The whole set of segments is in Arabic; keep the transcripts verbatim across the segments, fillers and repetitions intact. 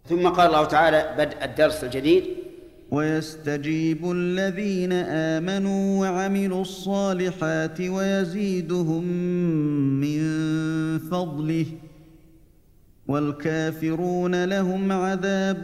ثم قال الله تعالى بدء الدرس الجديد: ويستجيب الذين آمنوا وعملوا الصالحات ويزيدهم من فضله والكافرون لهم عذاب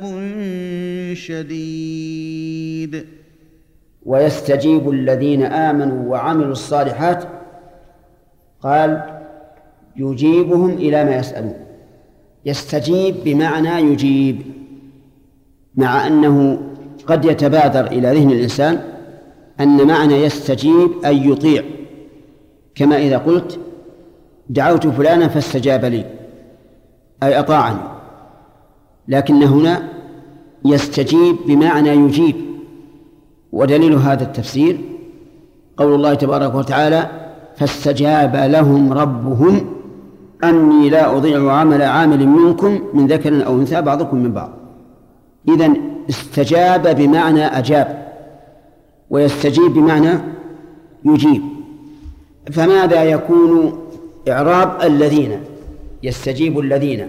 شديد. ويستجيب الذين آمنوا وعملوا الصالحات، قال يجيبهم إلى ما يسألون. يستجيب بمعنى يجيب، مع أنه قد يتبادر إلى ذهن الإنسان أن معنى يستجيب أي يطيع، كما إذا قلت دعوت فلانا فاستجاب لي أي أطاعني، لكن هنا يستجيب بمعنى يجيب. ودليل هذا التفسير قول الله تبارك وتعالى: فاستجاب لهم ربهم أني لا أضيع عمل عامل منكم من ذكر أو أنثى بعضكم من بعض. إذن استجاب بمعنى أجاب، ويستجيب بمعنى يجيب. فماذا يكون إعراب الذين؟ يستجيب الذين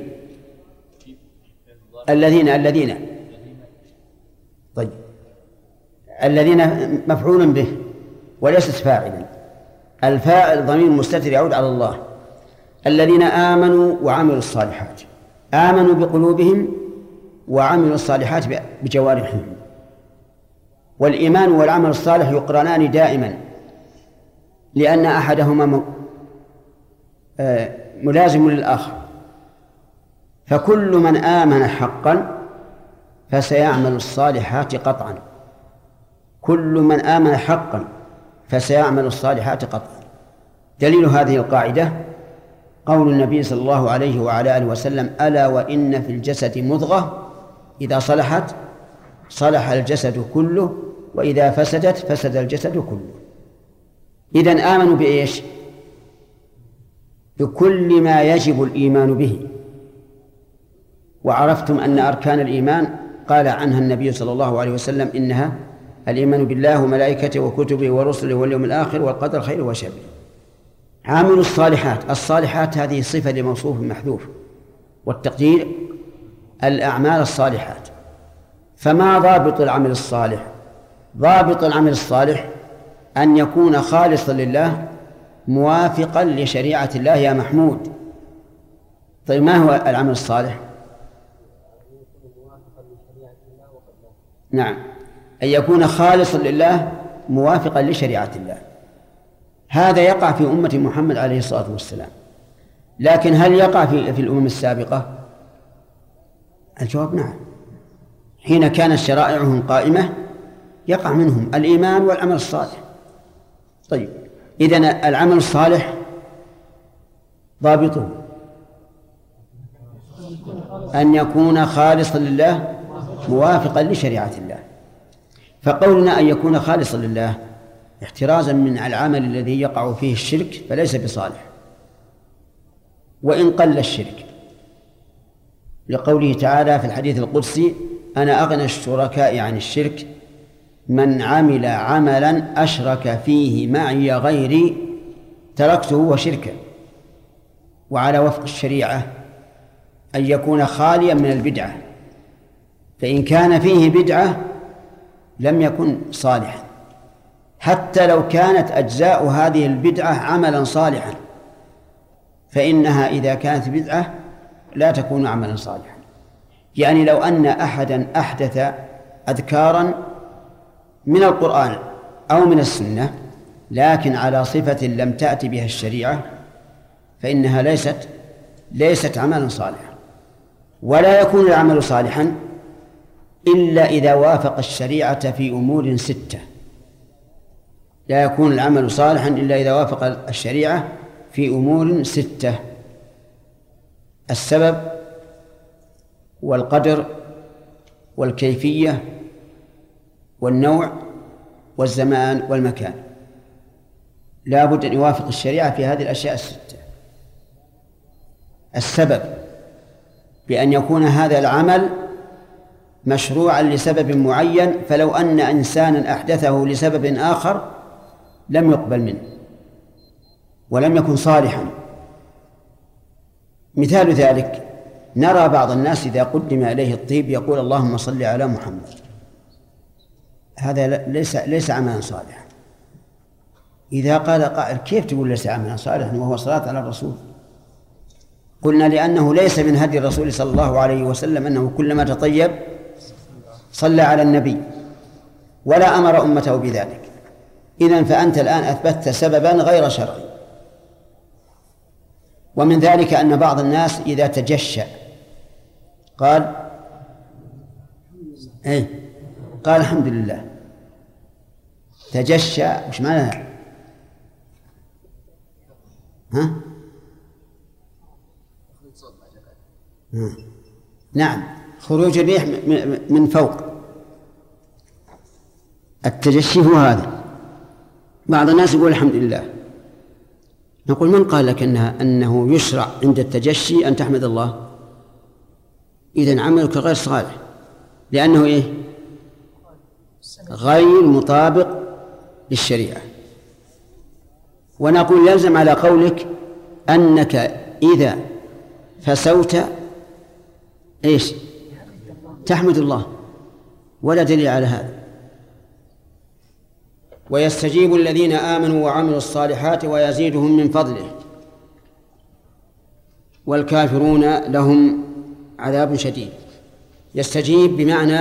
الذين الذين طيب، الذين مفعول به وليست فاعلا، الفاعل ضمير مستتر يعود على الله. الذين آمنوا وعملوا الصالحات، آمنوا بقلوبهم وعملوا الصالحات بجوارحهم. والإيمان والعمل الصالح يقرنان دائما، لأن أحدهما ملازم للآخر. فكل من آمن حقا فسيعمل الصالحات قطعا، كل من آمن حقا فسيعمل الصالحات قطعا. دليل هذه القاعدة قول النبي صلى الله عليه وعلى آله وسلم: ألا وإن في الجسد مضغة إذا صلحت صلح الجسد كله وإذا فسدت فسد الجسد كله. إذن آمنوا بإيش؟ بكل ما يجب الإيمان به. وعرفتم أن أركان الإيمان قال عنها النبي صلى الله عليه وسلم: إنها الإيمان بالله وملائكته وكتبه ورسله واليوم الآخر والقدر خير وشر. عاملوا الصالحات، الصالحات هذه صفة لموصوف محذوف، والتقدير الأعمال الصالحات. فما ضابط العمل الصالح؟ ضابط العمل الصالح أن يكون خالصا لله موافقا لشريعة الله يا محمود. طيب ما هو العمل الصالح؟ نعم، أن يكون خالصا لله موافقا لشريعة الله. هذا يقع في أمة محمد عليه الصلاة والسلام، لكن هل يقع في, في الأمم السابقة؟ الجواب نعم. حين كانت شرائعهم قائمة يقع منهم الإيمان والعمل الصالح. طيب، إذن العمل الصالح ضابطه أن يكون خالصا لله موافقا لشريعة الله. فقولنا أن يكون خالصا لله احترازا من العمل الذي يقع فيه الشرك فليس بصالح وإن قل الشرك، لقوله تعالى في الحديث القدسي: أنا أغنى الشركاء عن الشرك من عمل عملا أشرك فيه معي غيري تركته وشركه. وعلى وفق الشريعة أن يكون خاليا من البدعة، فإن كان فيه بدعة لم يكن صالحا، حتى لو كانت أجزاء هذه البدعة عملا صالحا، فإنها إذا كانت بدعة لا تكون عملا صالحا. يعني لو أن أحدا أحدث أذكارا من القرآن أو من السنة لكن على صفة لم تأتي بها الشريعة فإنها ليست ليست عملا صالحا. ولا يكون العمل صالحا إلا إذا وافق الشريعة في أمور ستة. لا يكون العمل صالحا إلا إذا وافق الشريعة في أمور ستة: السبب والقدر والكيفية والنوع والزمان والمكان. لا بد أن يوافق الشريعة في هذه الأشياء الستة. السبب بأن يكون هذا العمل مشروعا لسبب معين، فلو أن إنسانا أحدثه لسبب آخر لم يقبل منه ولم يكن صالحا. مثال ذلك نرى بعض الناس إذا قدم إليه الطيب يقول اللهم صل على محمد، هذا ليس ليس عملا صالحا. إذا قال قائل كيف تقول ليس عملا صالحا وهو صلاة على الرسول؟ قلنا لأنه ليس من هدي الرسول صلى الله عليه وسلم أنه كلما تطيب صلى على النبي ولا أمر أمته بذلك. إذن فأنت الآن أثبتت سببا غير شرعي. ومن ذلك أن بعض الناس إذا تجشأ قال إيه قال الحمد لله. تجشأ وش معناها؟ ها؟ نعم، خروج الريح من فوق. التجشي هو هذا. بعض الناس يقول الحمد لله، نقول من قال لك أنها أنه يشرع عند التجشي أن تحمد الله؟ إذن عملك غير صالح، لأنه إيه؟ غير مطابق للشريعة. ونقول يلزم على قولك أنك إذا فسوت إيش؟ تحمد الله، ولا دليل على هذا. ويستجيب الذين آمنوا وعملوا الصالحات ويزيدهم من فضله والكافرون لهم عذاب شديد. يستجيب بمعنى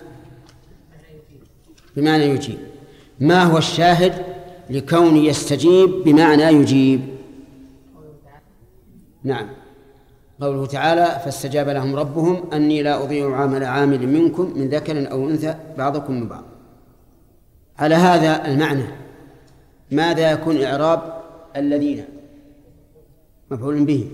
بمعنى يجيب. ما هو الشاهد لكون يستجيب بمعنى يجيب؟ نعم، قوله تعالى فاستجاب لهم ربهم أني لا أضيع عمل عامل منكم من ذكر أو أنثى بعضكم من بعض. على هذا المعنى ماذا يكون إعراب الذين؟ مفعول به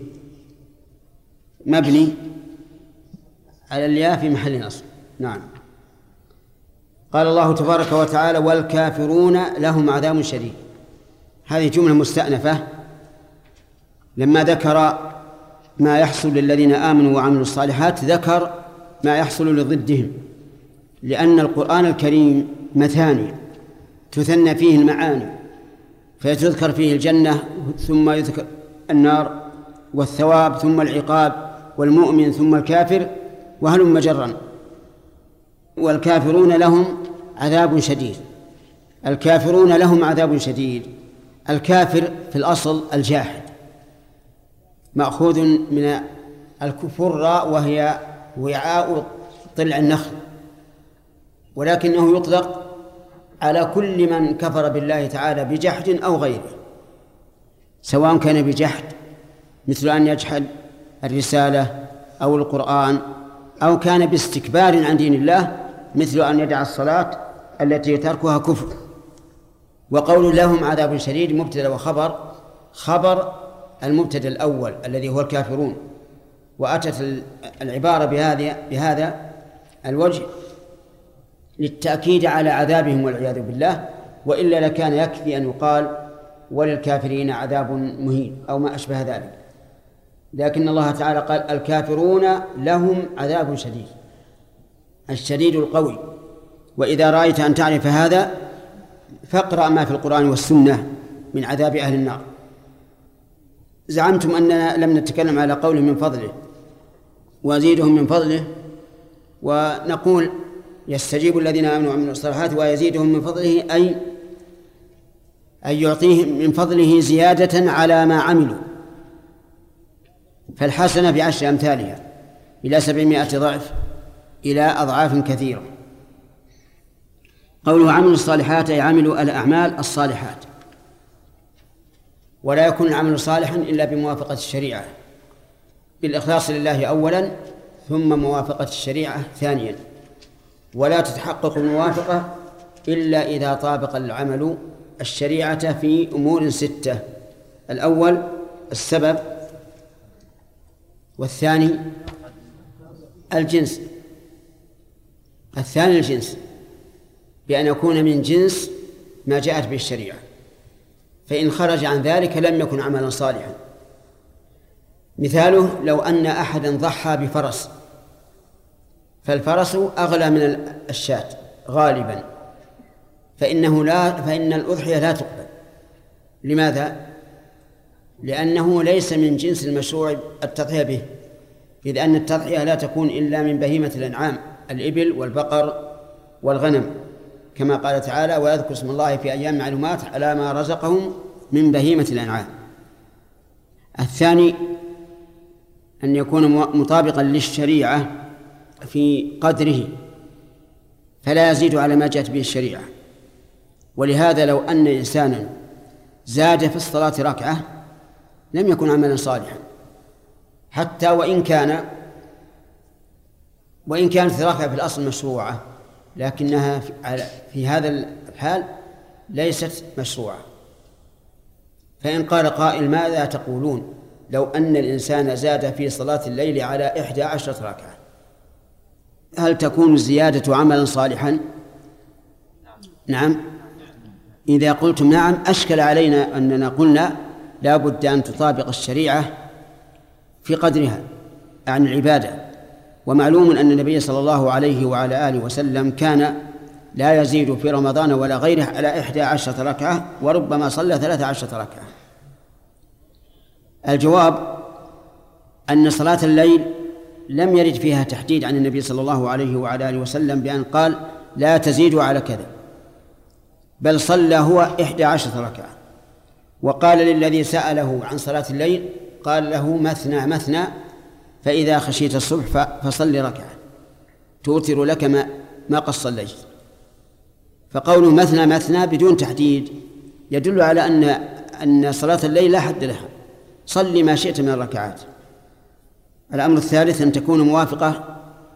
مبني على الياء في محل نصب. نعم. قال الله تبارك وتعالى والكافرون لهم عذاب شديد. هذه جملة مستأنفة لما ذكر ما يحصل للذين آمنوا وعملوا الصالحات ذكر ما يحصل لضدهم، لأن القرآن الكريم مثاني تثنى فيه المعاني، فيذكر فيه الجنة ثم يذكر النار والثواب ثم العقاب والمؤمن ثم الكافر وهلم جرا. والكافرون لهم عذاب شديد. الكافرون لهم عذاب شديد. الكافر في الأصل الجاحد، مأخوذ من الكفر وهي وعاء طلع النخل، ولكنه يطلق على كل من كفر بالله تعالى بجحد أو غيره، سواء كان بجحد مثل أن يجحد الرسالة أو القرآن، أو كان باستكبار عن دين الله مثل أن يدع الصلاة التي تركها كفر. وقول لهم عذاب شديد مبتدأ وخبر، خبر المبتدأ الأول الذي هو الكافرون، وأتت العبارة بهذا بهذا الوجه للتأكيد على عذابهم والعياذ بالله، وإلا لكان يكفي أن يقال وللكافرين عذاب مهين أو ما أشبه ذلك. لكن الله تعالى قال الكافرون لهم عذاب شديد، الشديد القوي. وإذا رأيت أن تعرف هذا فاقرأ ما في القرآن والسنة من عذاب أهل النار. زعمتم أننا لم نتكلم على قوله من فضله ويزيدهم من فضله، ونقول يستجيب الذين آمنوا وعملوا الصالحات ويزيدهم من فضله أي أن يعطيهم من فضله زيادة على ما عملوا، فالحسنة بعشر أمثالها إلى سبعمائة ضعف إلى أضعاف كثيرة. قوله عملوا الصالحات أي عملوا الأعمال الصالحات، ولا يكون العمل صالحا إلا بموافقة الشريعة، بالإخلاص لله أولا ثم موافقة الشريعة ثانيا. ولا تتحقق الموافقة إلا إذا طابق العمل الشريعة في أمور ستة: الأول السبب، والثاني الجنس، الثاني الجنس بأن يكون من جنس ما جاءت به الشريعة، فإن خرج عن ذلك لم يكن عملا صالحا. مثاله لو أن أحدا ضحى بفرس، فالفرس أغلى من الشاة غالبا، فإنه لا فإن الأضحية لا تقبل. لماذا؟ لأنه ليس من جنس المشروع التضحية به، إذ أن التضحية لا تكون إلا من بهيمة الأنعام الإبل والبقر والغنم، كما قال تعالى: ويذكر اسم الله في أيام معلومات على ما رزقهم من بهيمة الأنعام. الثاني أن يكون مطابقا للشريعة في قدره، فلا يزيد على ما جاءت به الشريعة. ولهذا لو أن إنسانا زاد في الصلاة ركعة لم يكن عملا صالحا، حتى وإن كان وإن كانت الركعة في الأصل مشروعة، لكنها في هذا الحال ليست مشروعة. فإن قال قائل: ماذا تقولون لو أن الإنسان زاد في صلاة الليل على إحدى عشرة ركعة، هل تكون الزيادة عملا صالحا؟ نعم. إذا قلتم نعم أشكل علينا أننا قلنا لا بد أن تطابق الشريعة في قدرها عن العبادة. ومعلوم أن النبي صلى الله عليه وعلى آله وسلم كان لا يزيد في رمضان ولا غيره على إحدى عشرة ركعة، وربما صلى ثلاث عشرة ركعة. الجواب أن صلاة الليل لم يرد فيها تحديد عن النبي صلى الله عليه وعلى آله وسلم بأن قال لا تزيد على كذا، بل صلى هو إحدى عشرة ركعة. وقال للذي سأله عن صلاة الليل قال له: مثنى مثنى، فإذا خشيت الصبح فصل ركعة توتر لك ما, ما قد صليت. فقوله مثنى مثنى بدون تحديد يدل على أن أن صلاة الليل لا حد لها، صل ما شئت من الركعات. الأمر الثالث أن تكون موافقة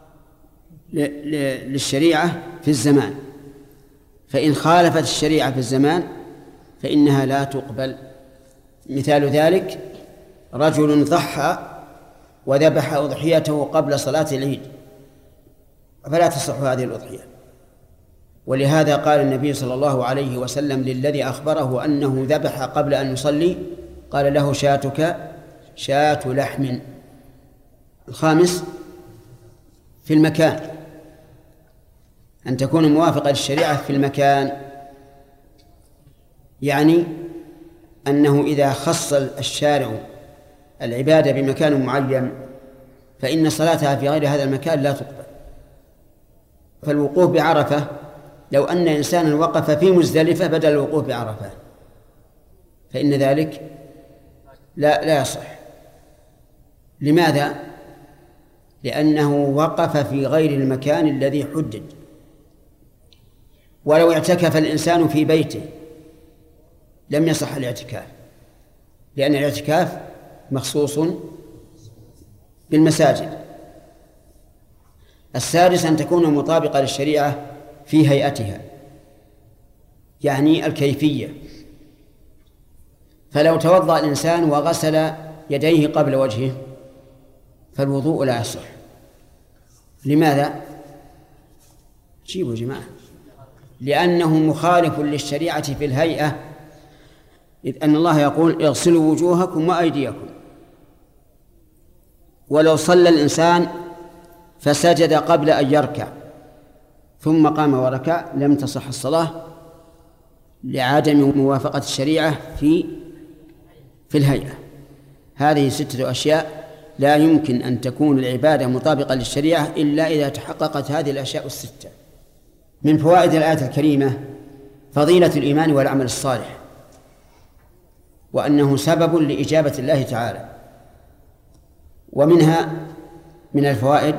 للشريعة في الزمان، فإن خالفت الشريعة في الزمان فإنها لا تقبل. مثال ذلك: رجل ضحى وذبح أضحيته قبل صلاة العيد، فلا تصح هذه الأضحية. ولهذا قال النبي صلى الله عليه وسلم للذي أخبره أنه ذبح قبل أن يصلي، قال له: شاتك شاة لحم. الخامس في المكان، أن تكون موافقة للشريعة في المكان، يعني أنه إذا خص الشارع العبادة بمكان معين فإن صلاتها في غير هذا المكان لا تقبل. فالوقوف بعرفة، لو أن إنسانا وقف في مزدلفة بدل الوقوف بعرفة فإن ذلك لا لا يصح. لماذا؟ لأنه وقف في غير المكان الذي حدد. ولو اعتكف الإنسان في بيته لم يصح الاعتكاف، لأن الاعتكاف مخصوص بالمساجد. السادس أن تكون مطابقة للشريعة في هيئتها، يعني الكيفية. فلو توضأ الإنسان وغسل يديه قبل وجهه فالوضوء لا يصح. لماذا؟ جيبوا جماعة. لأنه مخالف للشريعة في الهيئة، إذ أن الله يقول: اغسلوا وجوهكم وأيديكم. ولو صلى الإنسان فسجد قبل أن يركع ثم قام وركع لم تصح الصلاة، لعدم موافقة الشريعة في في الهيئة. هذه ستة أشياء لا يمكن أن تكون العبادة مطابقة للشريعة إلا إذا تحققت هذه الأشياء الستة. من فوائد الآية الكريمة فضيلة الإيمان والعمل الصالح، وأنه سبب لإجابة الله تعالى. ومنها من الفوائد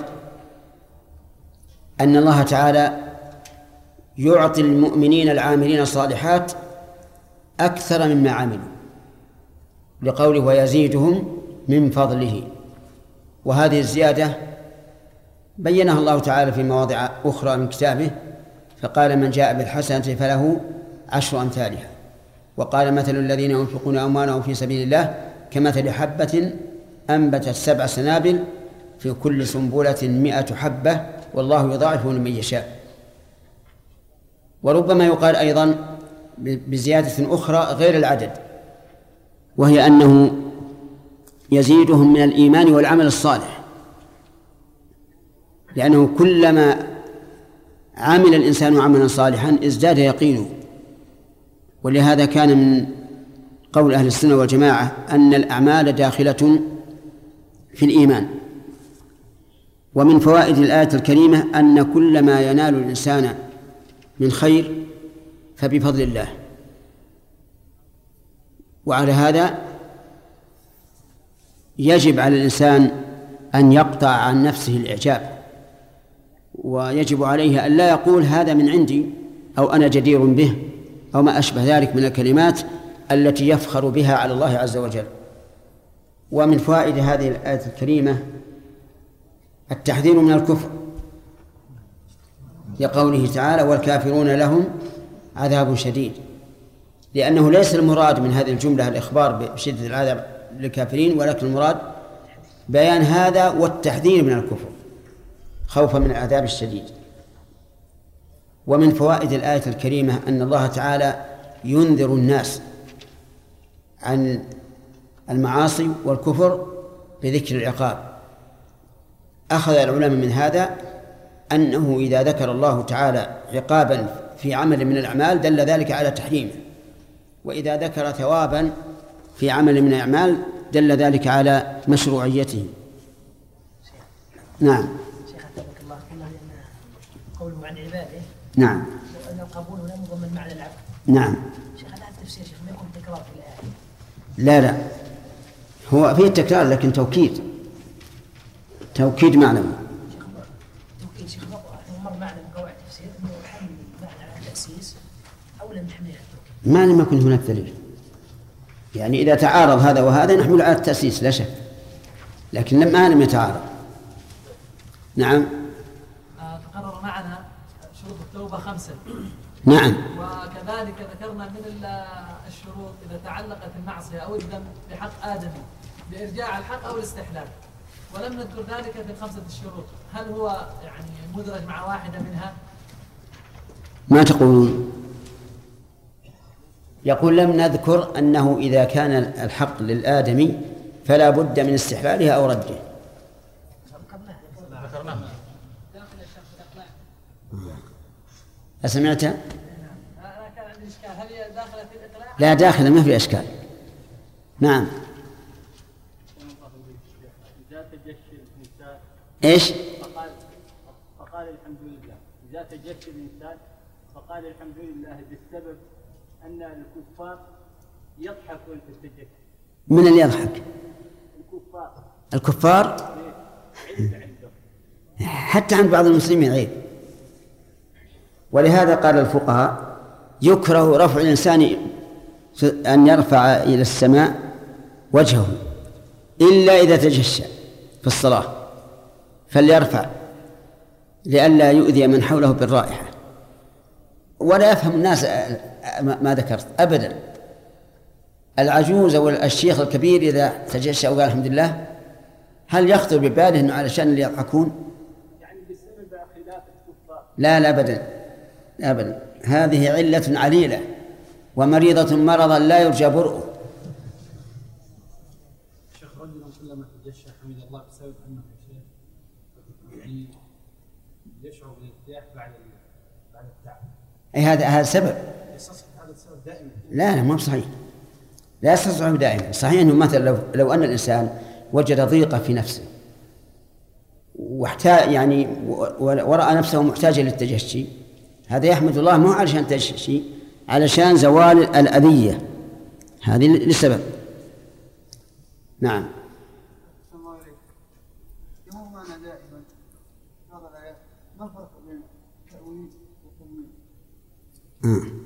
أن الله تعالى يعطي المؤمنين العاملين الصالحات أكثر مما عملوا، لقوله: ويزيدهم من فضله. وهذه الزيادة بينها الله تعالى في مواضع أخرى من كتابه، فقال: من جاء بالحسنة فله عشر أمثالها. وقال: مثل الذين ينفقون أموالهم في سبيل الله كمثل حبة أنبتت سبع سنابل في كل سنبلة مئة حبة والله يضاعف لمن يشاء. وربما يقال أيضا بزيادة أخرى غير العدد، وهي أنه يزيدهم من الإيمان والعمل الصالح، لأنه كلما عمل الإنسان عملا صالحا ازداد يقينه. ولهذا كان من قول أهل السنة والجماعة أن الأعمال داخلة في الإيمان، ومن فوائد الآية الكريمة أن كل ما ينال الإنسان من خير فبفضل الله، وعلى هذا يجب على الإنسان أن يقطع عن نفسه الإعجاب، ويجب عليه أن لا يقول هذا من عندي أو أنا جدير به أو ما أشبه ذلك من الكلمات التي يفخر بها على الله عز وجل. ومن فوائد هذه الآية الكريمة التحذير من الكفر لقوله تعالى والكافرون لهم عذاب شديد، لأنه ليس المراد من هذه الجملة الإخبار بشدة العذاب للكافرين، ولكن المراد بيان هذا والتحذير من الكفر خوفا من العذاب الشديد. ومن فوائد الآية الكريمة أن الله تعالى ينذر الناس عن المعاصي والكفر بذكر العقاب. أخذ العلماء من هذا أنه إذا ذكر الله تعالى عقابا في عمل من الأعمال دل ذلك على تحريمه، وإذا ذكر ثوابا في عمل من الأعمال دل ذلك على مشروعيته. نعم. شيخ أتبك الله قلنا لأن قوله عن عباده نعم وأن القبول هنا مضمن معنى العبد. نعم. شيخ هذا التفسير شيخ ما يكون تكرار في الآية؟ لا لا، هو فيه تكرار لكن توكيد توكيد معنوي. توكيد شيخ مر معنا من قواعد التفسير أنه حمل معنى على التأسيس أو لم نحمل على التوكيد. ما لم يكن هناك دليل، يعني إذا تعارض هذا وهذا نحمل على التأسيس لا شك، لكن لما لم يتعارض. نعم. تقرر معنا شروط التوبة خمسة. نعم. وكذلك ذكرنا من الشروط إذا تعلقت المعصية أو الذنب بحق آدمي بإرجاع الحق أو الاستحلال، ولم نذكر ذلك في الخمسة الشروط. هل هو يعني مدرج مع واحدة منها؟ ما تقولون؟ يقول لم نذكر أنه إذا كان الحق للآدمي فلا بد من استحلالها أو رده. أسمعت؟ لا داخل ما في أشكال. نعم. إيش؟ فقال فقال الحمد لله إذا تجشى الإنسان فقال الحمد لله بالسبب أن الكفار يضحكون في التجشي. من اللي يضحك؟ الكفار. الكفار؟ عيب عندهم. حتى عند بعض المسلمين عيب. ولهذا قال الفقهاء يكره رفع الإنسان أن يرفع إلى السماء وجهه إلا إذا تجشى في الصلاة، فليرفع لئلا يؤذي من حوله بالرائحة. ولا يفهم الناس ما ذكرت أبدا. العجوز أو الشيخ الكبير إذا تجشى وقال الحمد لله هل يخطر بباله أنه علشان اللي يضحكون؟ يعني بسبب خلاف الكفار. لا لا أبدا أبدا، هذه علة عليلة ومريضة مرضا لا يرجى برؤه. شيخ رجل كلما تجشى حمد الله بسبب أنه شيخ يعني يشعر بالارتياح بعد بعد التعب. أي هذا هذا سبب. يستصحب هذا السبب دائما. لا لا مو صحيح، لا يستصحب دائما. صحيح أنه مثلا لو لو أن الإنسان وجد ضيقة في نفسه واحتاج يعني ورأى نفسه محتاجا للتجشي، هذا يحمد الله مو علشان تجشي، علشان زوال الأذية هذه لسبب. نعم. يهمنا دائما هذا الآيات ما الفرق بين التأويل والتمويل؟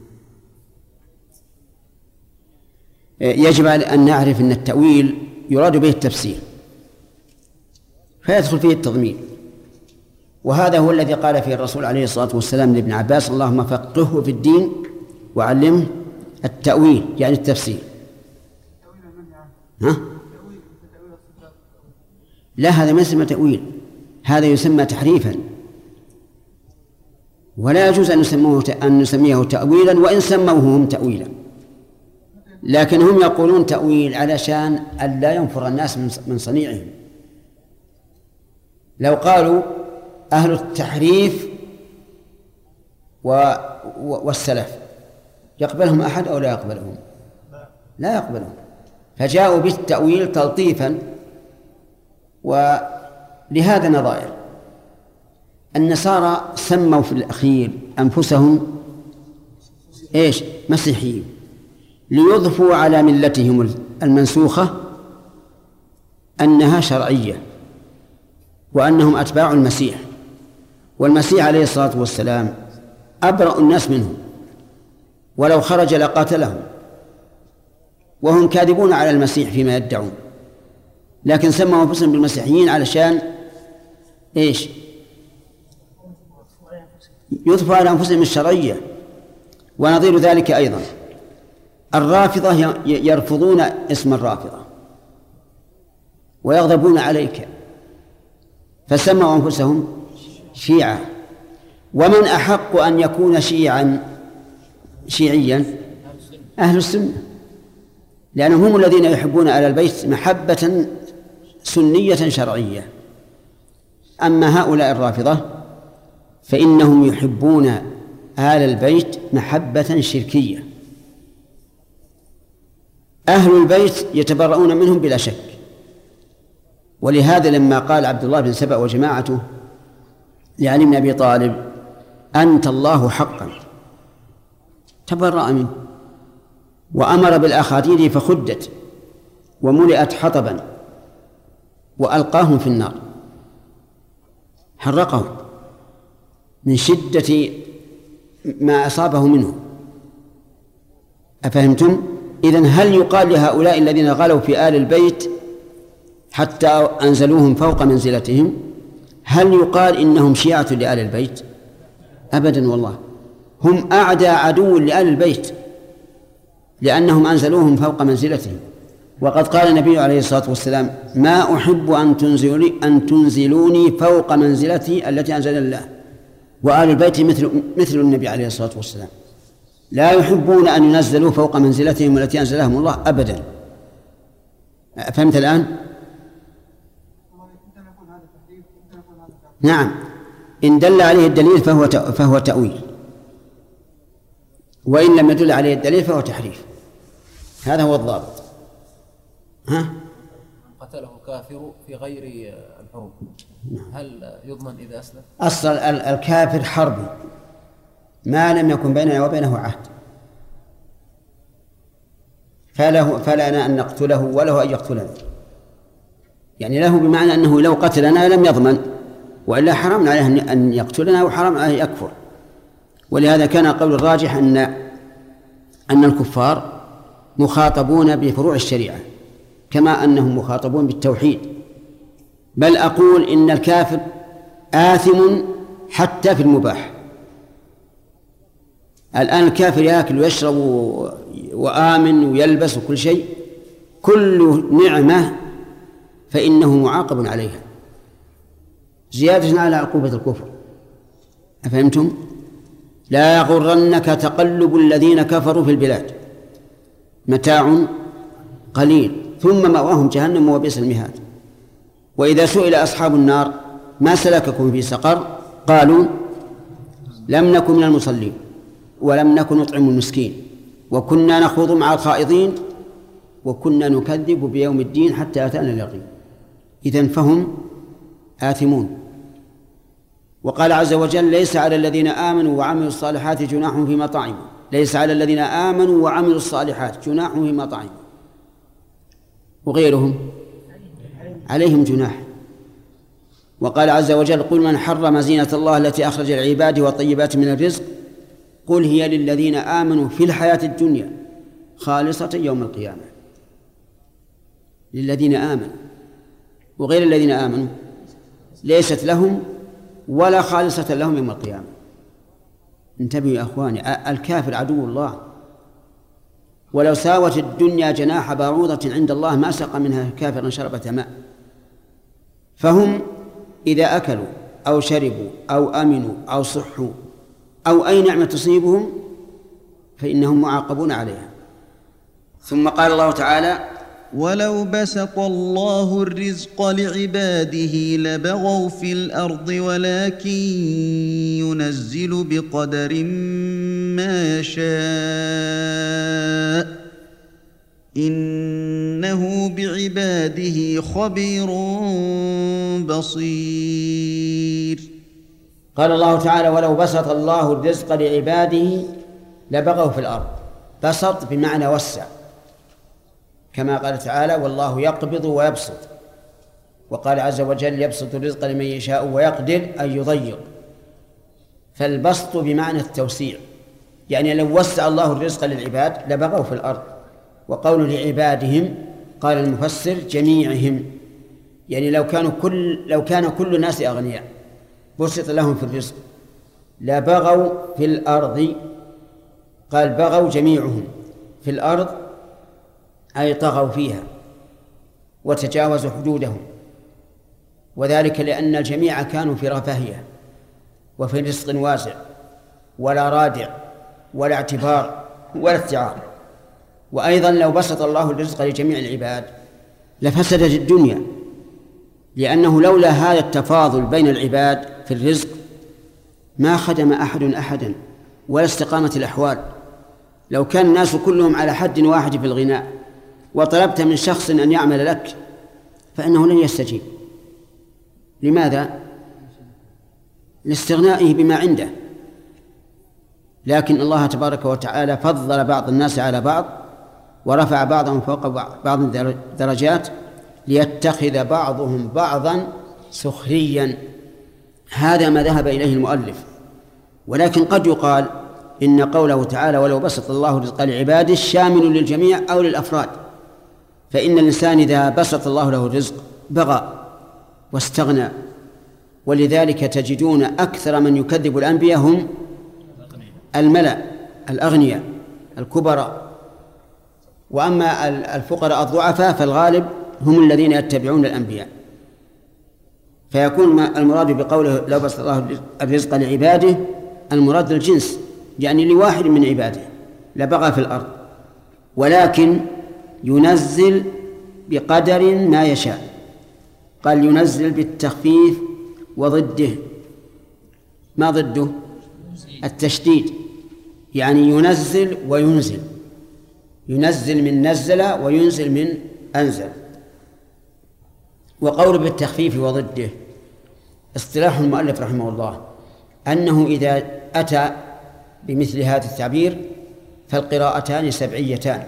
يجب أن نعرف أن التأويل يراد به التفسير فيدخل فيه التضمين، وهذا هو الذي قال فيه الرسول عليه الصلاة والسلام لابن عباس اللهم فقهه في الدين وعلمه التأويل يعني التفسير. ها؟ لا هذا ما يسمى تأويل، هذا يسمى تحريفا، ولا يجوز أن نسميه أن نسميه تأويلا وإن سموه هم تأويلا، لكن هم يقولون تأويل علشان أن لا ينفر الناس من صنيعهم. لو قالوا أهل التحريف و... والسلف يقبلهم أحد أو لا يقبلهم؟ لا يقبلهم، فجاءوا بالتأويل تلطيفا ولهذا نظائر. النصارى سموا في الأخير أنفسهم إيش؟ مسيحيين، ليضفوا على ملتهم المنسوخة أنها شرعية وأنهم أتباع المسيح، والمسيح عليه الصلاة والسلام أبرأ الناس منهم، ولو خرج لقاتلهم، وهم كاذبون على المسيح فيما يدعون، لكن سموا أنفسهم بالمسيحيين علشان إيش؟ يضفوا على أنفسهم الشرعية. ونظير ذلك أيضا الرافضة يرفضون اسم الرافضة ويغضبون عليك، فسموا أنفسهم شيعة. ومن أحق أن يكون شيعا شيعيا؟ أهل السنة، لأنهم هم الذين يحبون آل البيت محبة سنية شرعية. أما هؤلاء الرافضة فإنهم يحبون آل البيت محبة شركية. أهل البيت يتبرؤون منهم بلا شك، ولهذا لما قال عبد الله بن سبأ وجماعته لعلي بن أبي طالب أنت الله حقا، تبرأ منه، وأمر بالأخاديد فخدت وملئت حطبا وألقاهم في النار، حرقهم من شدة ما أصابه منه. أفهمتم؟ إذن هل يقال لهؤلاء الذين غلوا في آل البيت حتى أنزلوهم فوق منزلتهم، هل يقال إنهم شيعة لآل البيت؟ أبدا والله، هم أعدى عدو لآل البيت لأنهم أنزلوهم فوق منزلتهم. وقد قال النبي عليه الصلاة والسلام ما أحب أن تنزلوني, أن تنزلوني فوق منزلتي التي أنزل الله، وآل البيت مثل, مثل النبي عليه الصلاة والسلام لا يحبون أن ينزلوا فوق منزلتهم التي أنزلهم الله أبدا. فهمت الآن؟ نعم، إن دل عليه الدليل فهو فهو تأويل، وإن لم يدل عليه الدليل فهو تحريف. هذا هو الضابط. ها؟ قتله كافر في غير الحروب هل يضمن إذا أسلم؟ أصل الكافر حربي ما لم يكن بيننا وبينه عهد، فله فلنا أن نقتله وله أن يقتلنا، يعني له بمعنى أنه لو قتلنا لم يضمن، وإلا حرام عليه أن يقتلنا وحرام عليه يكفر. ولهذا كان قول الراجح أن أن الكفار مخاطبون بفروع الشريعة كما أنهم مخاطبون بالتوحيد، بل أقول إن الكافر آثم حتى في المباح. الآن الكافر يأكل ويشرب وآمن ويلبس وكل شيء، كل نعمة فإنه معاقب عليها زيادة على عقوبة الكفر. أفهمتم؟ لا يغرنك تقلب الذين كفروا في البلاد، متاع قليل ثم مأواهم جهنم وبئس المهاد. وإذا سئل أصحاب النار ما سلككم في سقر قالوا لم نكن من المصلين ولم نكن نطعم المسكين وكنا نخوض مع الخائضين وكنا نكذب بيوم الدين حتى أتانا اليقين. إذن فهم آثمون. وقال عز وجل ليس على الذين آمنوا وعملوا الصالحات جناح فيما طعموا، ليس على الذين آمنوا وعملوا الصالحات جناح فيما طعموا، وغيرهم عليهم جناح. وقال عز وجل قل من حرم زينة الله التي أخرج العباد والطيبات من الرزق قل هي للذين آمنوا في الحياة الدنيا خالصة يوم القيامة. للذين آمنوا، وغير الذين آمنوا ليست لهم ولا خالصة لهم يوم القيامة. انتبهوا يا أخواني، الكافر عدو الله، ولو ساوت الدنيا جناح بعوضة عند الله ما سقى منها كافرا شربة ماء. فهم إذا أكلوا أو شربوا أو أمنوا أو صحوا أو أي نعمة تصيبهم فإنهم معاقبون عليها. ثم قال الله تعالى ولو بسط الله الرزق لعباده لبغوا في الأرض ولكن ينزل بقدر ما يشاء إنه بعباده خبير بصير. قال الله تعالى ولو بسط الله الرزق لعباده لبغوا في الأرض. بسط بمعنى وسع، كما قال تعالى والله يقبض ويبسط، وقال عز وجل يبسط الرزق لمن يشاء ويقدر أن يضيق. فالبسط بمعنى التوسيع، يعني لو وسع الله الرزق للعباد لبغوا في الأرض. وقول لعبادهم قال المفسر جميعهم، يعني لو كانوا كل لو كان كل الناس أغنياء بسط لهم في الرزق لبغوا في الأرض. قال بغوا جميعهم في الأرض أي طغوا فيها وتجاوزوا حدودهم، وذلك لأن الجميع كانوا في رفاهية وفي رزق واسع ولا رادع ولا اعتبار ولا استعار. وأيضا لو بسط الله الرزق لجميع العباد لفسدت الدنيا، لأنه لولا هذا التفاضل بين العباد في الرزق ما خدم أحد أحدا ولا استقامت الأحوال. لو كان الناس كلهم على حد واحد في الغناء وطلبت من شخص أن يعمل لك فإنه لن يستجيب. لماذا؟ لاستغنائه بما عنده. لكن الله تبارك وتعالى فضل بعض الناس على بعض ورفع بعضهم فوق بعض درجات ليتخذ بعضهم بعضا سخريا. هذا ما ذهب إليه المؤلف. ولكن قد يقال إن قوله تعالى ولو بسط الله رزق لعباده شامل للجميع أو للأفراد، فإن الإنسان إذا بسط الله له الرزق بغى واستغنى. ولذلك تجدون أكثر من يكذب الأنبياء هم الملأ الأغنياء الكبراء، وأما الفقراء الضعفاء فالغالب هم الذين يتبعون الأنبياء. فيكون المراد بقوله لو بسط الله الرزق لعباده المراد الجنس، يعني لواحد من عباده لبغى في الأرض، ولكن ينزل بقدر ما يشاء. قال ينزل بالتخفيف وضده. ما ضده؟ التشديد، يعني ينزل وينزل، ينزل من نزل وينزل من أنزل. وقول بالتخفيف وضده اصطلاح المؤلف رحمه الله أنه إذا أتى بمثل هذا التعبير فالقراءتان سبعيتان،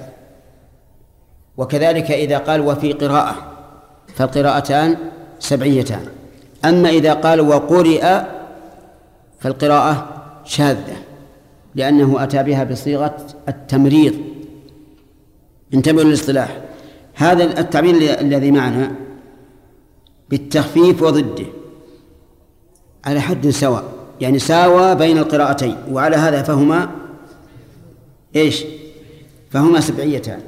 وكذلك إذا قال وفي قراءة فالقراءتان سبعيتان. أما إذا قال وقرئ فالقراءة شاذة، لأنه أتى بها بصيغة التمريض. انتبهوا للاصطلاح. هذا التعبير الذي معنا بالتخفيف وضده على حد سواء، يعني ساوى بين القراءتين، وعلى هذا فهما إيش؟ فهما سبعيتان.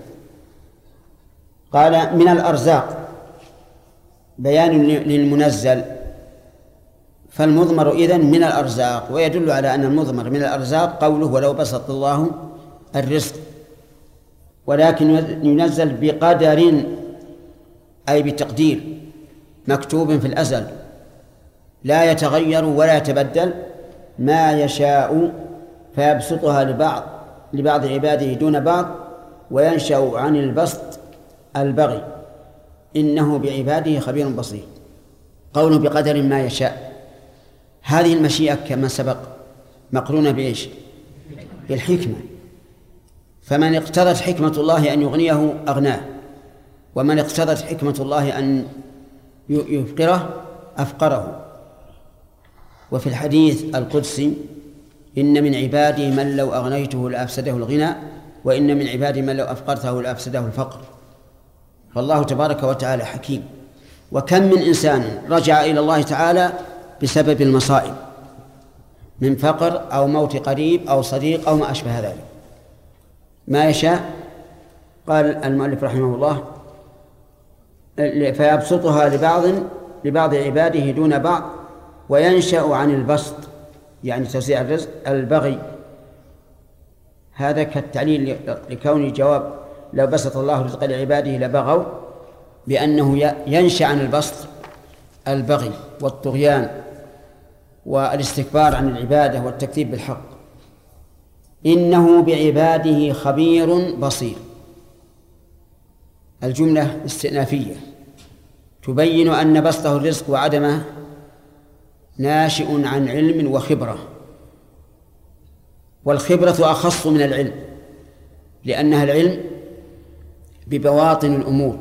قال من الأرزاق بيان للمنزل، فالمضمر إذن من الأرزاق، ويدل على أن المضمر من الأرزاق قوله ولو بسط الله الرزق، ولكن ينزل بقدر أي بتقدير مكتوب في الأزل لا يتغير ولا يتبدل ما يشاء، فيبسطها لبعض لبعض عباده دون بعض، وينشأ عن البسط البغي إنه بعباده خبير بصير. قوله بقدر ما يشاء، هذه المشيئة كما سبق مقرونة بإيش؟ بالحكمة. فمن اقتضت حكمة الله أن يغنيه أغناه، ومن اقتضت حكمة الله أن يفقره أفقره. وفي الحديث القدسي إن من عبادي من لو أغنيته لأفسده الغنى، وإن من عبادي من لو أفقرته لأفسده الفقر. فالله تبارك وتعالى حكيم. وكم من إنسان رجع إلى الله تعالى بسبب المصائب من فقر أو موت قريب أو صديق أو ما أشبه ذلك. ما يشاء، قال المؤلف رحمه الله فيبسطها لبعض لبعض عباده دون بعض، وينشأ عن البسط يعني توزيع الرزق البغي. هذا كالتعليل لكون جواب لو بسط الله رزق لعباده لبغوا، بأنه ينشأ عن البسط البغي والطغيان والاستكبار عن العبادة والتكذيب بالحق. إنه بعباده خبير بصير. الجملة استئنافية تبين أن بسطه الرزق وعدمه ناشئ عن علم وخبرة، والخبرة أخص من العلم، لأنها العلم ببواطن الأمور،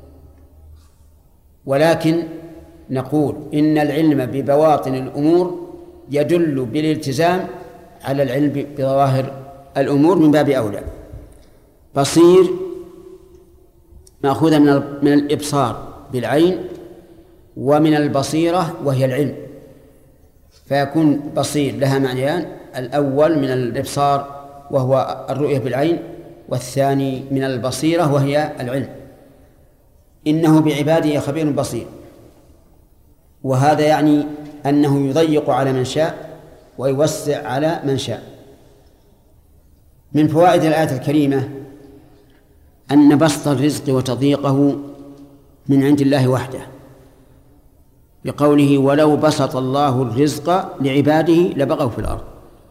ولكن نقول إن العلم ببواطن الأمور يدل بالالتزام على العلم بظواهر الأمور من باب أولى. بصير مأخوذة من من الإبصار بالعين، ومن البصيرة وهي العلم، فيكون بصير لها معنيان: الأول من الإبصار وهو الرؤية بالعين، والثاني من البصيرة وهي العلم. إنه بعباده خبير بصير، وهذا يعني أنه يضيق على من شاء ويوسع على من شاء. من فوائد الآية الكريمة أن بسط الرزق وتضييقه من عند الله وحده، بقوله: ولو بسط الله الرزق لعباده لبغوا في الأرض.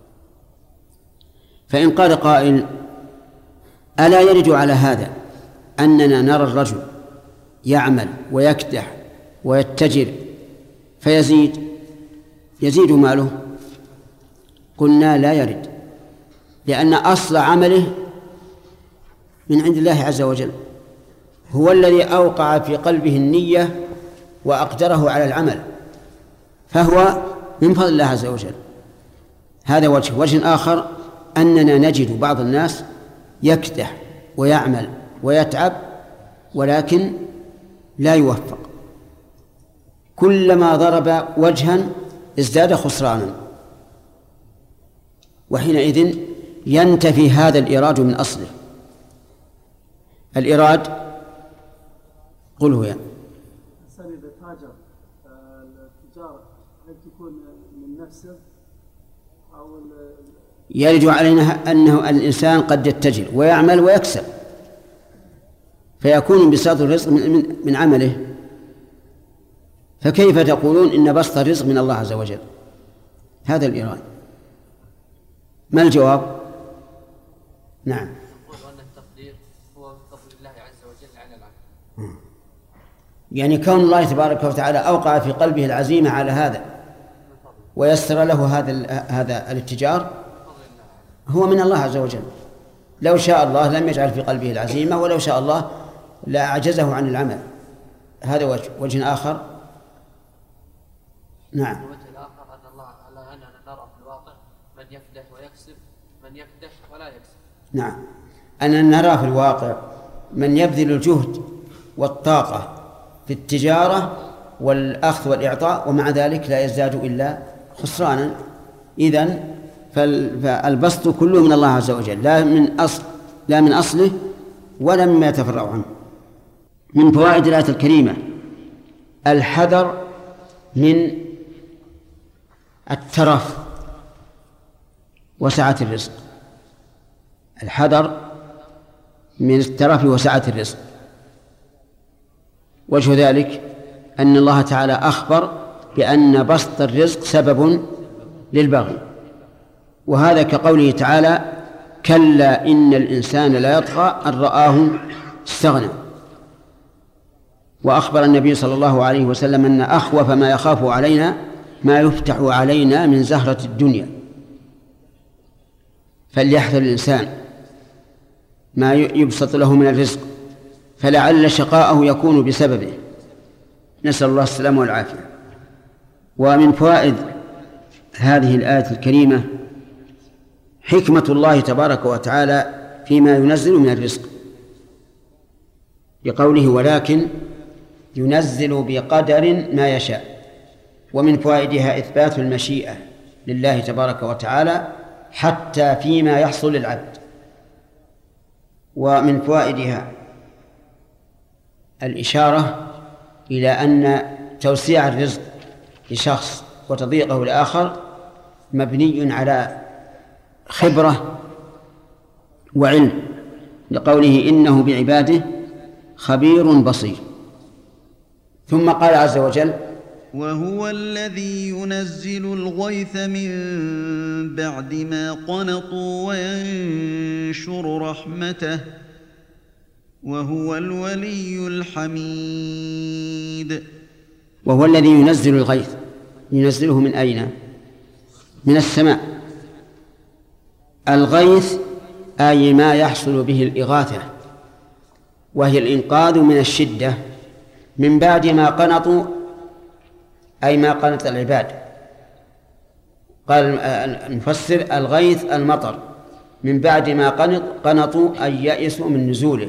فإن قال قائل: ألا يرد على هذا أننا نرى الرجل يعمل ويكدح ويتجر فيزيد يزيد ماله؟ قلنا: لا يرد، لأن أصل عمله من عند الله عز وجل، هو الذي أوقع في قلبه النية وأقدره على العمل، فهو من فضل الله عز وجل. هذا وجه. وجه آخر أننا نجد بعض الناس يكدح ويعمل ويتعب ولكن لا يوفق، كلما ضرب وجها ازداد خسرانا، وحينئذ ينتفي هذا الإيراد من أصله. الإيراد قله يا الإنسان إذا تاجر التجارة هل تكون من نفسه أو يرد علينا أنه الإنسان قد يتجر ويعمل ويكسب، فيكون بساط الرزق من, من عمله، فكيف تقولون إن بسط الرزق من الله عز وجل؟ هذا الإيراد. ما الجواب؟ نعم، نقول أن التقدير هو من فضل الله عز وجل على العبد، يعني كون الله تبارك وتعالى أوقع في قلبه العزيمة على هذا ويسر له هذا هذا الاتجار هو من الله عز وجل. لو شاء الله لم يجعل في قلبه العزيمة، ولو شاء الله لا أعجزه عن العمل. هذا وجه. وجه آخر نعم، الوجه الآخر أن الله على أننا نرى في الواقع من يفلح ويكسب، من يفلح ولا يكسب. نعم، أننا نرى في الواقع من يبذل الجهد والطاقة في التجارة والأخذ والإعطاء ومع ذلك لا يزداد إلا خسرانا. إذن فالبسط كله من الله عز وجل، لا من أصل لا من أصله ولا مما يتفرع عنه. من فوائد الآية الكريمة الحذر من الترف وسعة الرزق، الحذر من الترف وسعة الرزق. وجه ذلك أن الله تعالى أخبر بأن بسط الرزق سبب للبغي، وهذا كقوله تعالى: كلا إن الإنسان لا يطغى أن رآه استغنى. وأخبر النبي صلى الله عليه وسلم أن أخوف ما يخاف علينا ما يفتح علينا من زهرة الدنيا، فليحذر الإنسان ما يبسط له من الرزق، فلعل شقاءه يكون بسببه، نسأل الله السلامة والعافية. ومن فوائد هذه الآية الكريمة حكمة الله تبارك وتعالى فيما ينزل من الرزق، بقوله: ولكن ينزل بقدر ما يشاء. ومن فوائدها إثبات المشيئة لله تبارك وتعالى حتى فيما يحصل للعبد. ومن فوائدها الإشارة إلى أن توسيع الرزق لشخص وتضييقه لآخر مبني على خبرة وعلم، لقوله: إنه بعباده خبير بصير. ثم قال عز وجل: وهو الذي ينزل الغيث من بعد ما قنطوا وينشر رحمته وهو الولي الحميد. وهو الذي ينزل الغيث، ينزله من أين؟ من السماء. الغيث أي ما يحصل به الإغاثة، وهي الإنقاذ من الشدة من بعد ما قنطوا، أي ما قنط العباد. قال المفسر الغيث المطر من بعد ما قنط قنطوا أي يئسوا من نزوله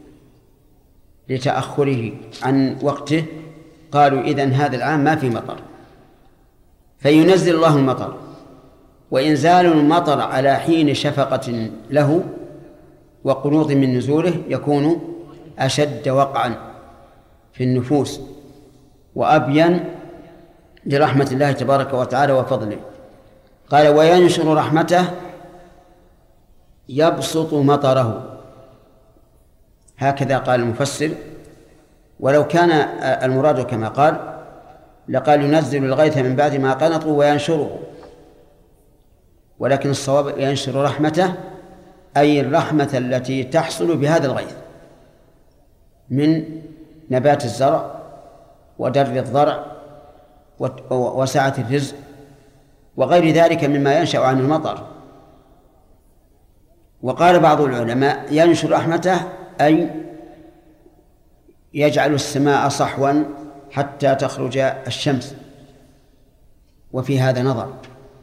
لتأخره عن وقته، قالوا إذن هذا العام ما في مطر، فينزل الله المطر. وإنزال المطر على حين شفقة له وقنوط من نزوله يكون أشد وقعا في النفوس وأبين لرحمة الله تبارك وتعالى وفضله. قال وينشر رحمته يبسط مطره، هكذا قال المفسر. ولو كان المراد كما قال لقال ينزل الغيث من بعد ما قنطوا وينشره، ولكن الصواب ينشر رحمته أي الرحمة التي تحصل بهذا الغيث من نبات الزرع ودر الضرع وسعة الرزق وغير ذلك مما ينشأ عن المطر. وقال بعض العلماء ينشر رحمته أي يجعل السماء صحوا حتى تخرج الشمس، وفي هذا نظر،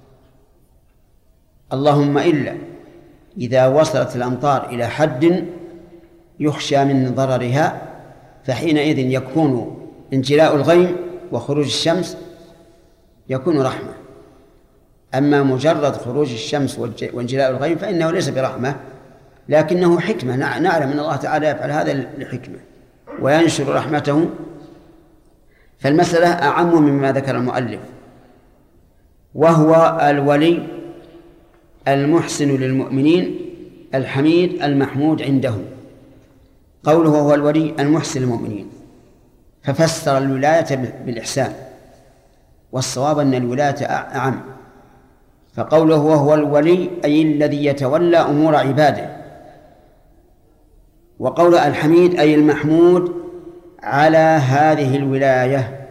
اللهم إلا إذا وصلت الأمطار إلى حد يخشى من ضررها، فحينئذ يكون انجلاء الغيم وخروج الشمس يكون رحمة. أما مجرد خروج الشمس وانجلاء الغيم فإنه ليس برحمة، لكنه حكمة، نعلم أن الله تعالى يفعل هذا لحكمة وينشر رحمته. فالمسألة أعم مما ذكر المؤلف، وهو الولي المحسن للمؤمنين الحميد المحمود عندهم. قوله هو الولي المحسن للمؤمنين، ففسر الولاية بالإحسان، والصواب أن الولاية أعم. فقوله وهو الولي أي الذي يتولى أمور عباده، وقول الحميد أي المحمود على هذه الولاية،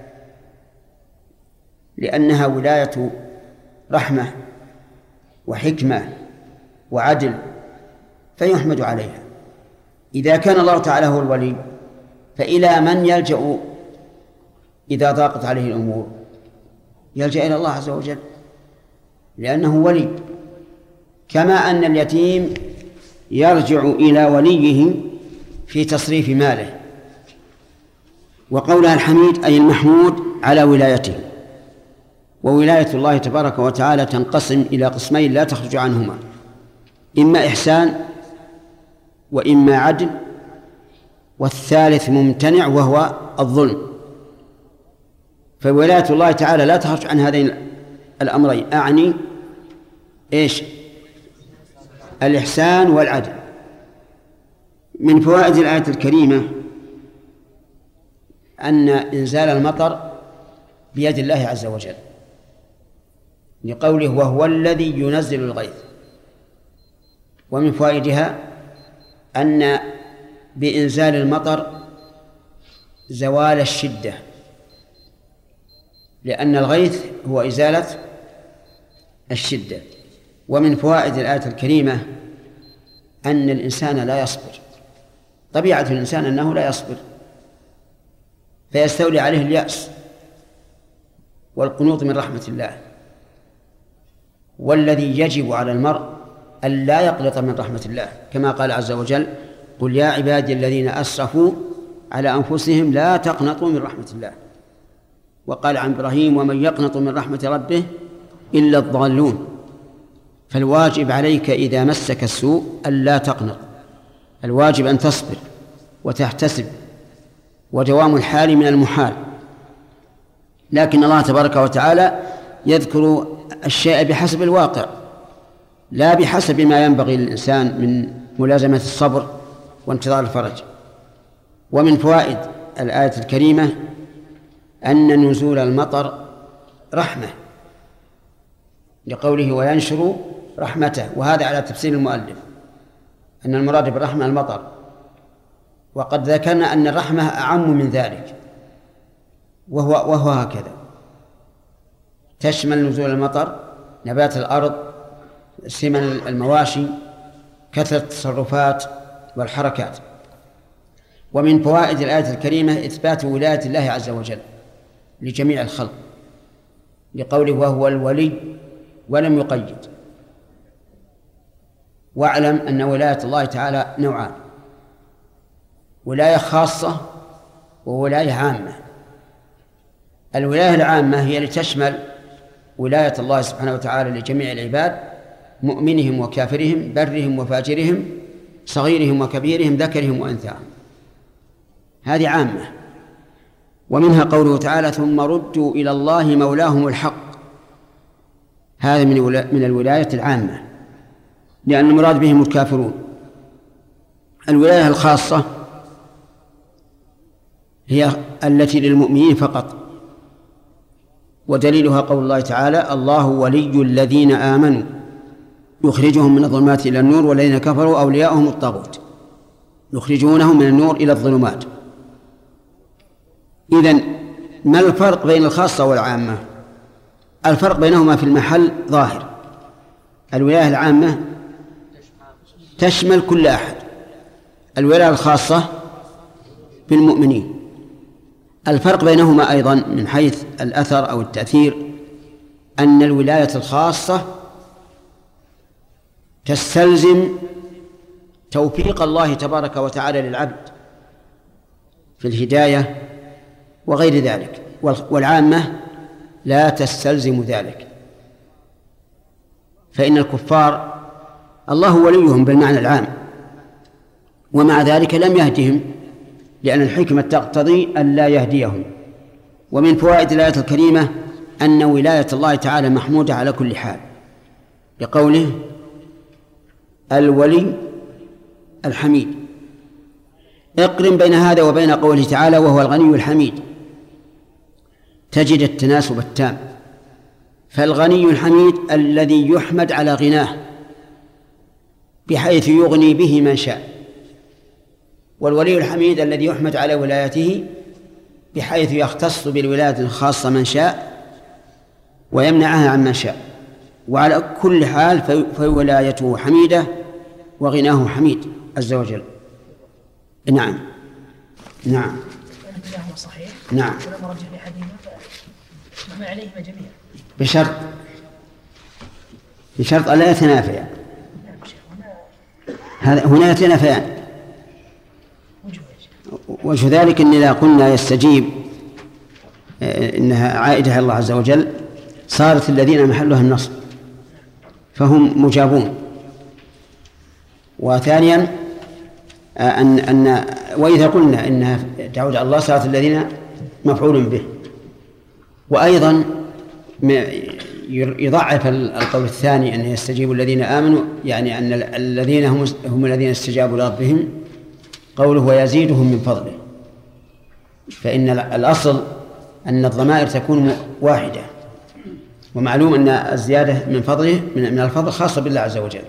لأنها ولاية رحمة وحكمة وعدل فيحمد عليها. إذا كان الله تعالى هو الولي فإلى من يلجأ إذا ضاقت عليه الأمور؟ يلجأ إلى الله عز وجل لأنه ولي، كما أن اليتيم يرجع إلى وليه في تصريف ماله. وقولها الحميد أي المحمود على ولايته. وولاية الله تبارك وتعالى تنقسم إلى قسمين لا تخرج عنهما، إما إحسان وإما عدل، والثالث ممتنع وهو الظلم. فولاية الله تعالى لا تخرج عن هذين الأمرين، أعني إيش؟ الإحسان والعدل. من فوائد الآية الكريمة أن إنزال المطر بيد الله عز وجل، لقوله وهو الذي ينزل الغيث. ومن فوائدها أن بإنزال المطر زوال الشدة، لأن الغيث هو إزالة الشدة. ومن فوائد الآية الكريمة أن الإنسان لا يصبر، طبيعة الإنسان أنه لا يصبر، فيستولي عليه اليأس والقنوط من رحمة الله. والذي يجب على المرء أن لا يقلط من رحمة الله، كما قال عز وجل قل يا عبادي الذين أسرفوا على أنفسهم لا تقنطوا من رحمة الله. وقال عن إبراهيم ومن يقنط من رحمة ربه إلا الضالون. فالواجب عليك إذا مسك السوء ألا تقنط، الواجب أن تصبر وتحتسب، ودوام الحال من المحال. لكن الله تبارك وتعالى يذكر الشيء بحسب الواقع لا بحسب ما ينبغي للإنسان من ملازمة الصبر وانتظار الفرج. ومن فوائد الآية الكريمة أن نزول المطر رحمة، لقوله وينشر رحمته، وهذا على تفسير المؤلف أن المراد بالرحمة المطر. وقد ذكرنا أن الرحمة أعم من ذلك، وهو, وهو هكذا. تشمل نزول المطر، نبات الأرض، سمن المواشي، كثرة التصرفات والحركات. ومن فوائد الآية الكريمة إثبات ولاية الله عز وجل لجميع الخلق، لقوله وهو الولي ولم يقيد. واعلم أن ولاية الله تعالى نوعان: ولاية خاصة وولاية عامة. الولاية العامة هي لتشمل ولاية الله سبحانه وتعالى لجميع العباد، مؤمنهم وكافرهم، برهم وفاجرهم، صغيرهم وكبيرهم، ذكرهم وأنثاهم، هذه عامة. ومنها قوله تعالى ثم ردوا إلى الله مولاهم الحق، هذا من من الولاية العامة، لأن المراد بهم الكافرون. الولاية الخاصة هي التي للمؤمنين فقط، ودليلها قول الله تعالى الله ولي الذين آمنوا يخرجهم من الظلمات إلى النور والذين كفروا أولياؤهم الطاغوت يخرجونهم من النور إلى الظلمات. إذن ما الفرق بين الخاصة والعامة؟ الفرق بينهما في المحل ظاهر. الولاية العامة تشمل كل أحد، الولاية الخاصة بالمؤمنين. الفرق بينهما أيضا من حيث الأثر أو التأثير أن الولاية الخاصة تستلزم توفيق الله تبارك وتعالى للعبد في الهداية وغير ذلك، والعامة لا تستلزم ذلك. فإن الكفار الله وليهم بالمعنى العام، ومع ذلك لم يهدهم، لأن الحكمة تقتضي أن لا يهديهم. ومن فوائد الآية الكريمة أن ولاية الله تعالى محمودة على كل حال، بقوله الولي الحميد. اقرن بين هذا وبين قوله تعالى وهو الغني الحميد، تجد التناسب التام. فالغني الحميد الذي يحمد على غناه بحيث يغني به من شاء، والولي الحميد الذي يحمد على ولايته بحيث يختص بالولاية الخاصة من شاء ويمنعها عن من شاء. وعلى كل حال فولايته حميدة وغناه حميد عز وجل. نعم نعم كلاهما صحيح. نعم. ولما رجح لحديثه فما عليهما جميعا بشرط بشرط ألا يتنافيان. هذا هنا يتنافيان. وجه ذلك أن إذا قلنا يستجيب إنها عائدة إلى الله عز وجل صارت الذين محلها النصب فهم مجابون. وثانيا أن أن وإذا قلنا إنها تعود على الله صارت الذين مفعول به. وأيضا يضعف القول الثاني أن يستجيب الذين آمنوا، يعني أن الذين هم هم الذين استجابوا لربهم قوله ويزيدهم من فضله، فإن الأصل أن الضمائر تكون واحدة، ومعلوم أن الزيادة من فضله من الفضل خاصة بالله عز وجل.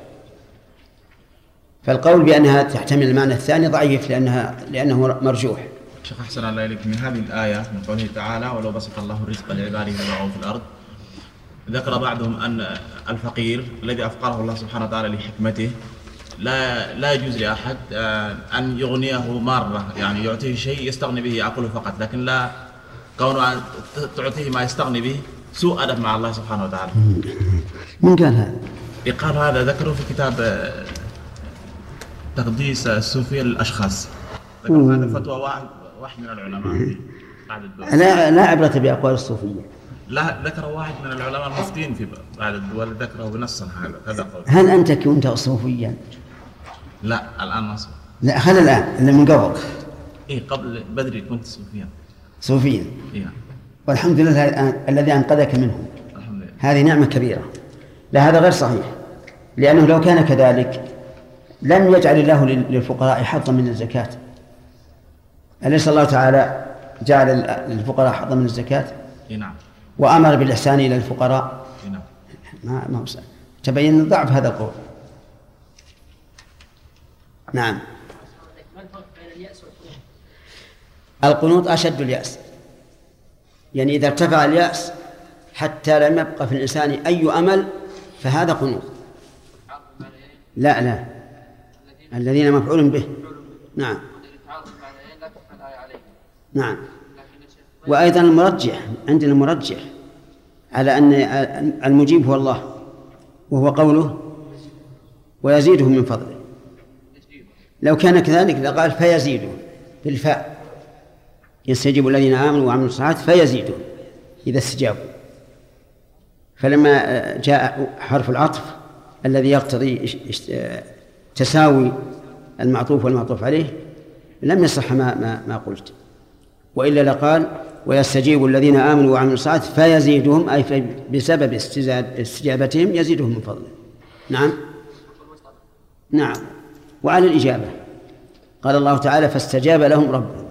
فالقول بأنها تحتمل المعنى الثاني ضعيف لأنها لأنه مرجوح. شيخ أحسن الله إليك، من هذه الآية من قوله تعالى ولو بسط الله الرزق لعباده لبغوا في الأرض، ذكر بعضهم أن الفقير الذي أفقره الله سبحانه وتعالى لحكمته لا لا يجوز لأحد أن يغنيه مرة، يعني يعطيه شيء يستغني به يأكله فقط، لكن لا كونه أن تعطيه ما يستغني به سوء أدب مع الله سبحانه وتعالى. من قال هذا؟ يقال هذا ذكره في كتاب تقديس الصوفية للأشخاص، ذكر هذا فتوى واحد واحد من العلماء بعد الدول. لا لا عبرة بأقوال الصوفية. لا ذكر واحد من العلماء المفتين في بعد الدول ذكره بنص هذا هذا قول. هل أنت كنت صوفيا؟ لا الآن ما صوفي. لا هل الآن اللي من قبل؟ إيه قبل بدري كنت صوفيا. صوفيا. إيه. والحمد لله الذي أنقذك منهم. الحمد لله. هذه نعمة كبيرة. لا هذا غير صحيح، لأنه لو كان كذلك لم يجعل الله للفقراء حظا من الزكاة. أليس الله تعالى جعل للفقراء حظا من الزكاة؟ إيه نعم. وأمر بالإحسان إلى الفقراء. إيه نعم. ما ما تبين ضعف هذا القول. نعم. ما الفرق بين اليأس والقنوط؟ القنوط أشد اليأس، يعني إذا ارتفع اليأس حتى لم يبقى في الإنسان أي أمل فهذا قنوط. لا لا الذين مفعول به. نعم نعم. وأيضا المرجح عندنا المرجح على أن المجيب هو الله، وهو قوله ويزيده من فضله. لو كان كذلك لقال فيزيده بالفاء، يستجيب الذين آمنوا وعملوا الصالحات فيزيده إذا استجابوا. فلما جاء حرف العطف الذي يقتضي تساوي المعطوف والمعطوف عليه لم يصح ما, ما, ما قلت، وإلا لقال ويستجيب الذين آمنوا وعملوا الصالحات فيزيدهم، أي بسبب استجابتهم يزيدهم من فضله. نعم نعم. وعلى الإجابة قال الله تعالى فاستجاب لهم ربهم،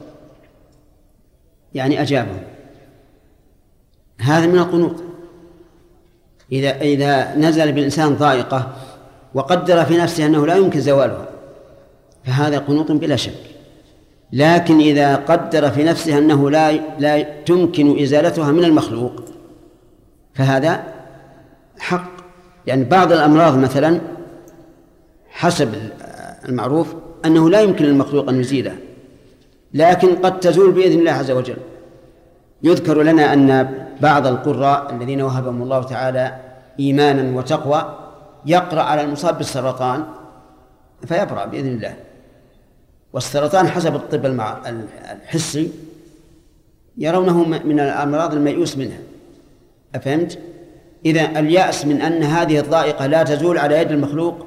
يعني أجابهم. هذا من القنوط. إذا إذا نزل بالإنسان ضائقة وقدر في نفسه أنه لا يمكن زوالها فهذا قنوط بلا شك. لكن إذا قدر في نفسه أنه لا لا تمكن إزالتها من المخلوق فهذا حق. يعني بعض الأمراض مثلا حسب المعروف أنه لا يمكن للمخلوق أن يزيلها، لكن قد تزول بإذن الله عز وجل. يذكر لنا أن بعض القراء الذين وهبهم الله تعالى إيمانا وتقوى يقرأ على المصاب بالسرطان فيبرأ بإذن الله. والسرطان حسب الطب الحسي يرونه من الأمراض الميؤوس منها. أفهمت؟ إذا اليأس من أن هذه الضائقة لا تزول على يد المخلوق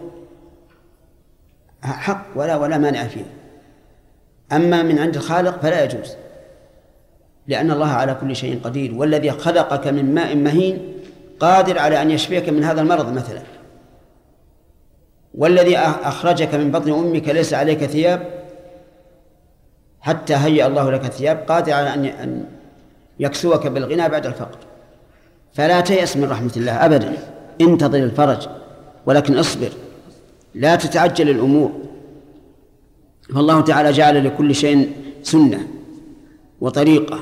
حق ولا ولا مانع فيه. أما من عند الخالق فلا يجوز، لأن الله على كل شيء قدير. والذي خلقك من ماء مهين قادر على أن يشفيك من هذا المرض مثلا. والذي أخرجك من بطن أمك ليس عليك ثياب حتى هيأ الله لك ثياب، قادر على أن يكسوك بالغنى بعد الفقر. فلا تيأس من رحمة الله أبدا، انتظر الفرج، ولكن اصبر، لا تتعجل الأمور. فالله تعالى جعل لكل شيء سنة وطريقة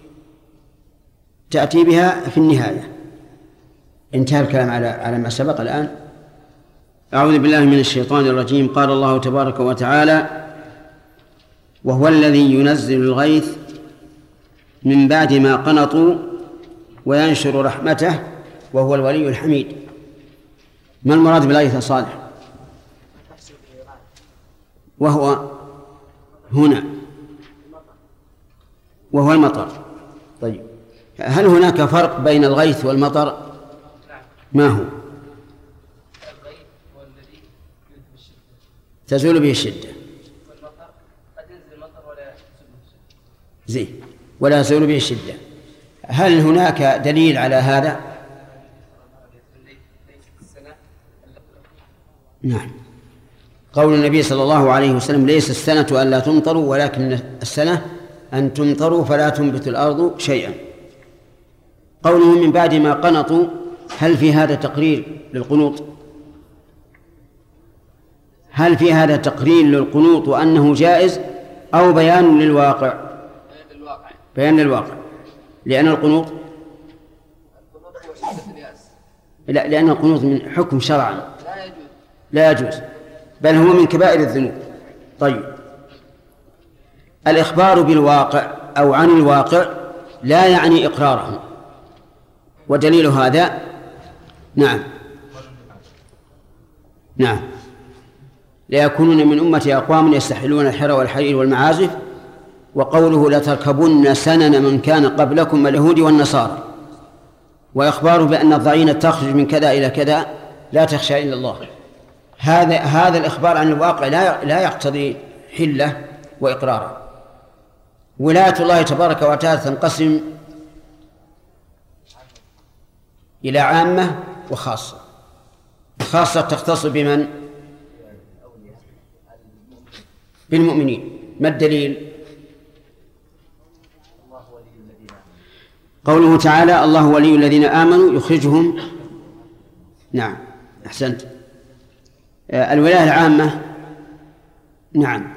تأتي بها في النهاية. انتهى الكلام على على ما سبق. الآن أعوذ بالله من الشيطان الرجيم. قال الله تبارك وتعالى وهو الذي ينزل الغيث من بعد ما قنطوا وينشر رحمته وهو الولي الحميد. ما المراد بالغيث صالح؟ وهو هنا وهو المطر. طيب هل هناك فرق بين الغيث والمطر؟ ما هو؟ تزول به الشدة، زين، ولا تزول به الشدة. هل هناك دليل على هذا؟ نعم. قول النبي صلى الله عليه وسلم ليس السنة أن لا تمطروا ولكن السنة أن تمطروا فلا تنبت الأرض شيئا. قوله من بعد ما قنطوا، هل في هذا تقرير للقنوط؟ هل في هذا تقرير للقنوط وأنه جائز أو بيان للواقع؟ بيان للواقع. لأن القنوط لا لأن القنوط من حكم شرعا لا يجوز، بل هو من كبائر الذنوب. طيب الإخبار بالواقع أو عن الواقع لا يعني إقراره، ودليل هذا نعم نعم ليكونون من أمتي أقوام يستحلون الحر والحرير والمعازف. وقوله لتركبن سنن من كان قبلكم اليهود والنصارى، وإخباره بأن الضعينة تخرج من كذا إلى كذا لا تخشى إلا الله. هذا هذا الإخبار عن الواقع لا لا يقتضي حلة وإقراره. ولاية الله تبارك وتعالى تنقسم إلى عامة وخاصة. خاصة تختص بمن؟ بالمؤمنين. ما الدليل؟ قوله تعالى الله ولي الذين آمنوا يخرجهم. نعم أحسنت. الولاية العامة نعم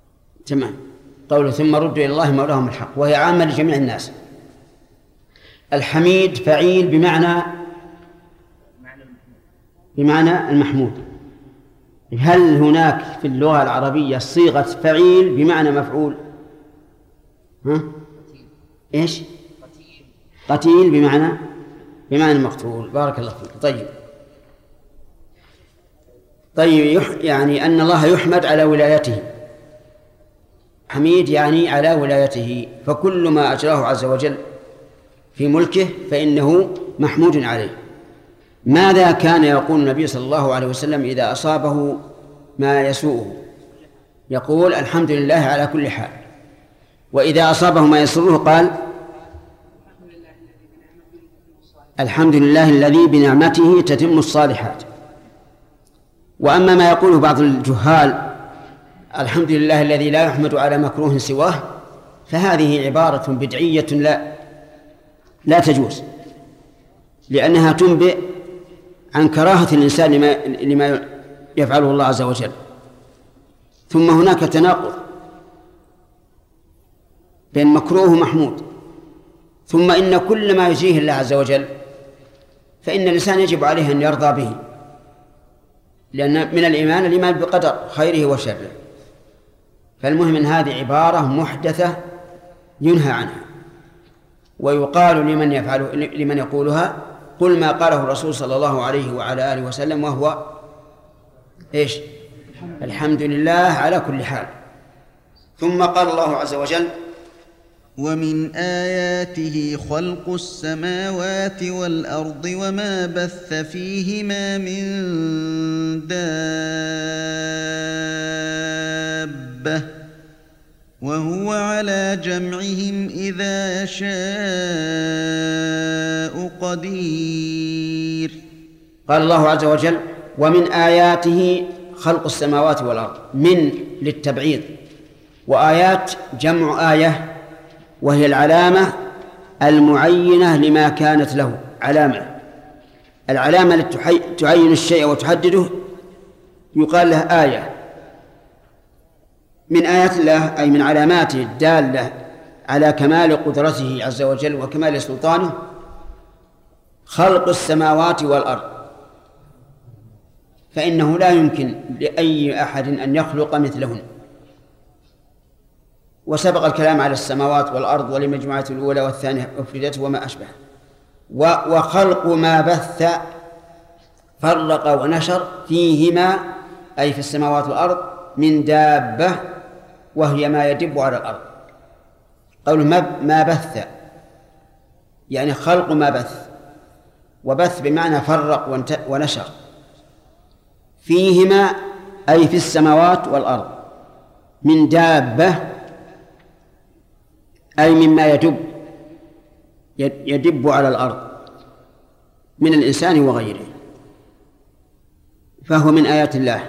تمام. قوله ثم ردوا إلى الله مولاهم الحق، وهي عامة لجميع الناس. الحميد فعيل بمعنى بمعنى المحمود. هل هناك في اللغة العربية صيغة فعيل بمعنى مفعول؟ ها؟ إيش؟ قتيل بمعنى بمعنى مقتول. بارك الله فيك. طيب طيب يعني أن الله يحمد على ولايته. حميد يعني على ولايته، فكل ما أجراه عز وجل في ملكه فإنه محمود عليه. ماذا كان يقول النبي صلى الله عليه وسلم إذا أصابه ما يسوءه؟ يقول الحمد لله على كل حال. وإذا أصابه ما يسره قال الحمد لله الذي بنعمته تتم الصالحات. وأما ما يقوله بعض الجهال الحمد لله الذي لا يحمد على مكروه سواه، فهذه عبارة بدعية لا لا تجوز، لأنها تنبئ عن كراهة الإنسان لما, لما يفعله الله عز وجل. ثم هناك تناقض بين مكروه ومحمود. ثم إن كل ما يجيه الله عز وجل فإن الإنسان يجب عليه أن يرضى به، لأن من الإيمان الإيمان بقدر خيره وشره. فالمهم أن هذه عبارة محدثة ينهى عنها، ويقال لمن يفعل لمن يقولها قل ما قاله الرسول صلى الله عليه وعلى آله وسلم، وهو إيش؟ الحمد لله على كل حال. ثم قال الله عز وجل ومن آياته خلق السماوات والأرض وما بث فيهما من دابة وهو على جمعهم إذا يشاء قدير. قال الله عز وجل ومن آياته خلق السماوات والأرض، من للتبعيض، وآيات جمع آية وهي العلامة المعينة لما كانت له علامة. العلامة التي تعين الشيء وتحدده يقال لها آية. من آيات الله أي من علاماته الدالة على كمال قدرته عز وجل وكمال سلطانه خلق السماوات والأرض، فإنه لا يمكن لأي أحد أن يخلق مثلهن. وسبق الكلام على السماوات والأرض ولمجموعة الأولى والثانية أفردت وما أشبه. وخلق ما بث فرق ونشر فيهما أي في السماوات والأرض من دابة وهي ما يدب على الأرض. قوله ما بث يعني خلق ما بث، وبث بمعنى فرق ونشر. فيهما أي في السماوات والأرض من دابة أي مما يدب يدب على الأرض من الإنسان وغيره، فهو من آيات الله.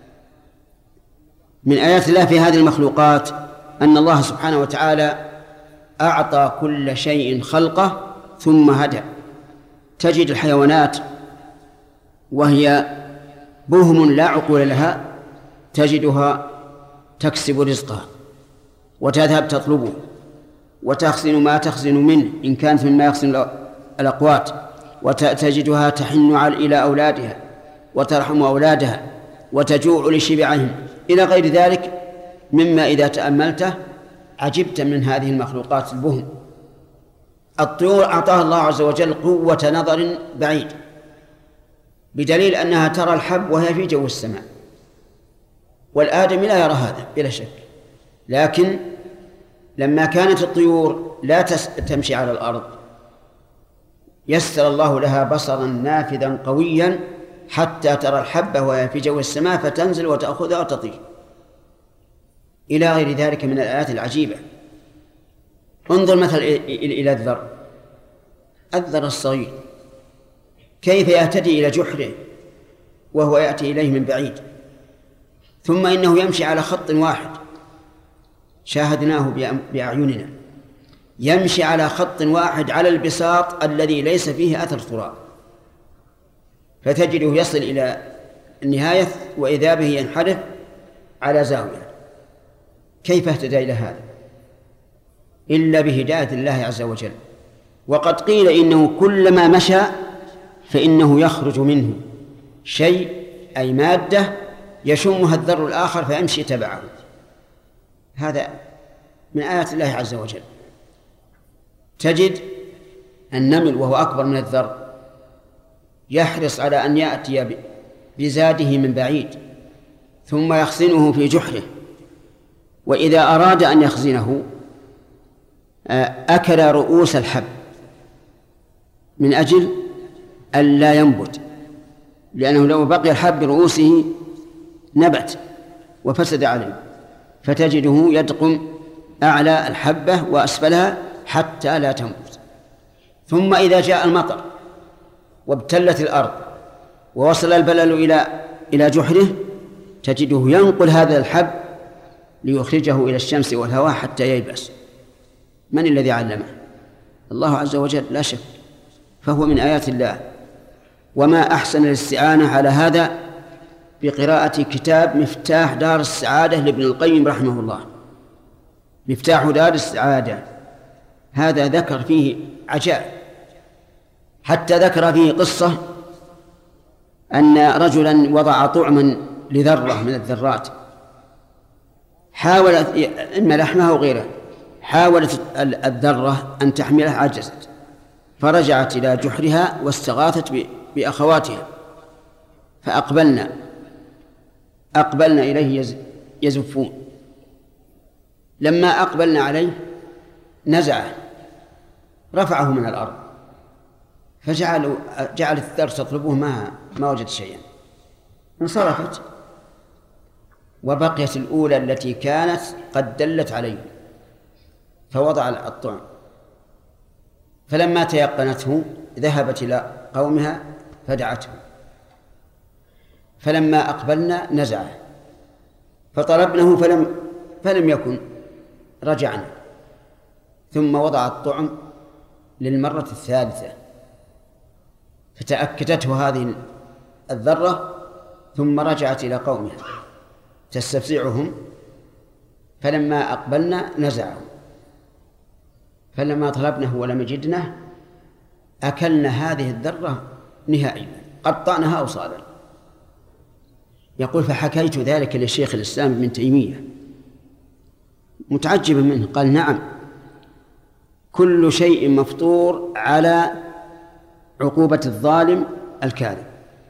من آيات الله في هذه المخلوقات أن الله سبحانه وتعالى أعطى كل شيء خلقه ثم هدى. تجد الحيوانات وهي بهم لا عقول لها تجدها تكسب رزقها وتذهب تطلبه وتخزن ما تخزن منه إن كانت مما يخزن الأقوات، وتجدها تحن إلى أولادها وترحم أولادها وتجوع لشبعهم إلى غير ذلك مما إذا تأملته عجبت من هذه المخلوقات البهم. الطيور أعطاها الله عز وجل قوة نظر بعيد، بدليل أنها ترى الحب وهي في جو السماء، والآدمي لا يرى هذا بلا شك. لكن لما كانت الطيور لا تمشي على الأرض يسر الله لها بصرا نافذا قويا حتى ترى الحبة وهي في جو السماء فتنزل وتأخذها وتطير إلى غير ذلك من الآيات العجيبة. انظر مثلا إلى الذر الذر الصغير كيف يهتدي إلى جحره وهو يأتي إليه من بعيد، ثم إنه يمشي على خط واحد شاهدناه بأعيننا، يمشي على خط واحد على البساط الذي ليس فيه أثر تراب، فتجده يصل إلى النهاية وإذا به ينحرف على زاوية. كيف اهتدى إلى هذا؟ إلا بهداية الله عز وجل وقد قيل إنه كلما مشى فإنه يخرج منه شيء أي مادة يشمها الذر الآخر فيمشي تبعه. هذا من آيات الله عز وجل. تجد النمل وهو أكبر من الذر يحرص على أن يأتي بزاده من بعيد ثم يخزنه في جحره، وإذا أراد أن يخزنه أكل رؤوس الحب من أجل أن لا ينبت، لأنه لو بقي الحب برؤوسه نبت وفسد عليه، فتجده يدقم أعلى الحبة وأسفلها حتى لا تنبت. ثم إذا جاء المطر وابتلت الأرض ووصل البلل إلى إلى جحره تجده ينقل هذا الحب ليخرجه إلى الشمس والهواء حتى ييبس. من الذي علمه؟ الله عز وجل لا شك، فهو من آيات الله. وما أحسن الاستعانة على هذا بقراءة كتاب مفتاح دار السعادة لابن القيم رحمه الله. مفتاح دار السعادة هذا ذكر فيه عجائب، حتى ذكر فيه قصة أن رجلا وضع طعما لذرة من الذرات، حاولت إما لحمها أو غيره، حاولت الذرة أن تحملها عجزت، فرجعت إلى جحرها واستغاثت بأخواتها فأقبلنا أقبلنا إليه يزفون. لما أقبلنا عليه نزعه رفعه من الأرض، فجعلوا جعل الذر تطلبه ما ما وجد شيئا، انصرفت وبقيت الأولى التي كانت قد دلت عليه، فوضع الطعم، فلما تيقنته ذهبت إلى قومها فدعته، فلما أقبلنا نزعه فطلبنه فلم فلم يكن، رجعنا ثم وضع الطعم للمرة الثالثة فتأكدته هذه الذرة، ثم رجعت إلى قومها تستفزعهم، فلما أقبلنا نزعه، فلما طلبنه ولم يجدنه أكلنا هذه الذرة نهائيا، قطعناها أوصالا. يقول فحكيت ذلك لشيخ الإسلام ابن تيمية متعجبا منه، قال نعم كل شيء مفطور على عقوبة الظالم الكاذب،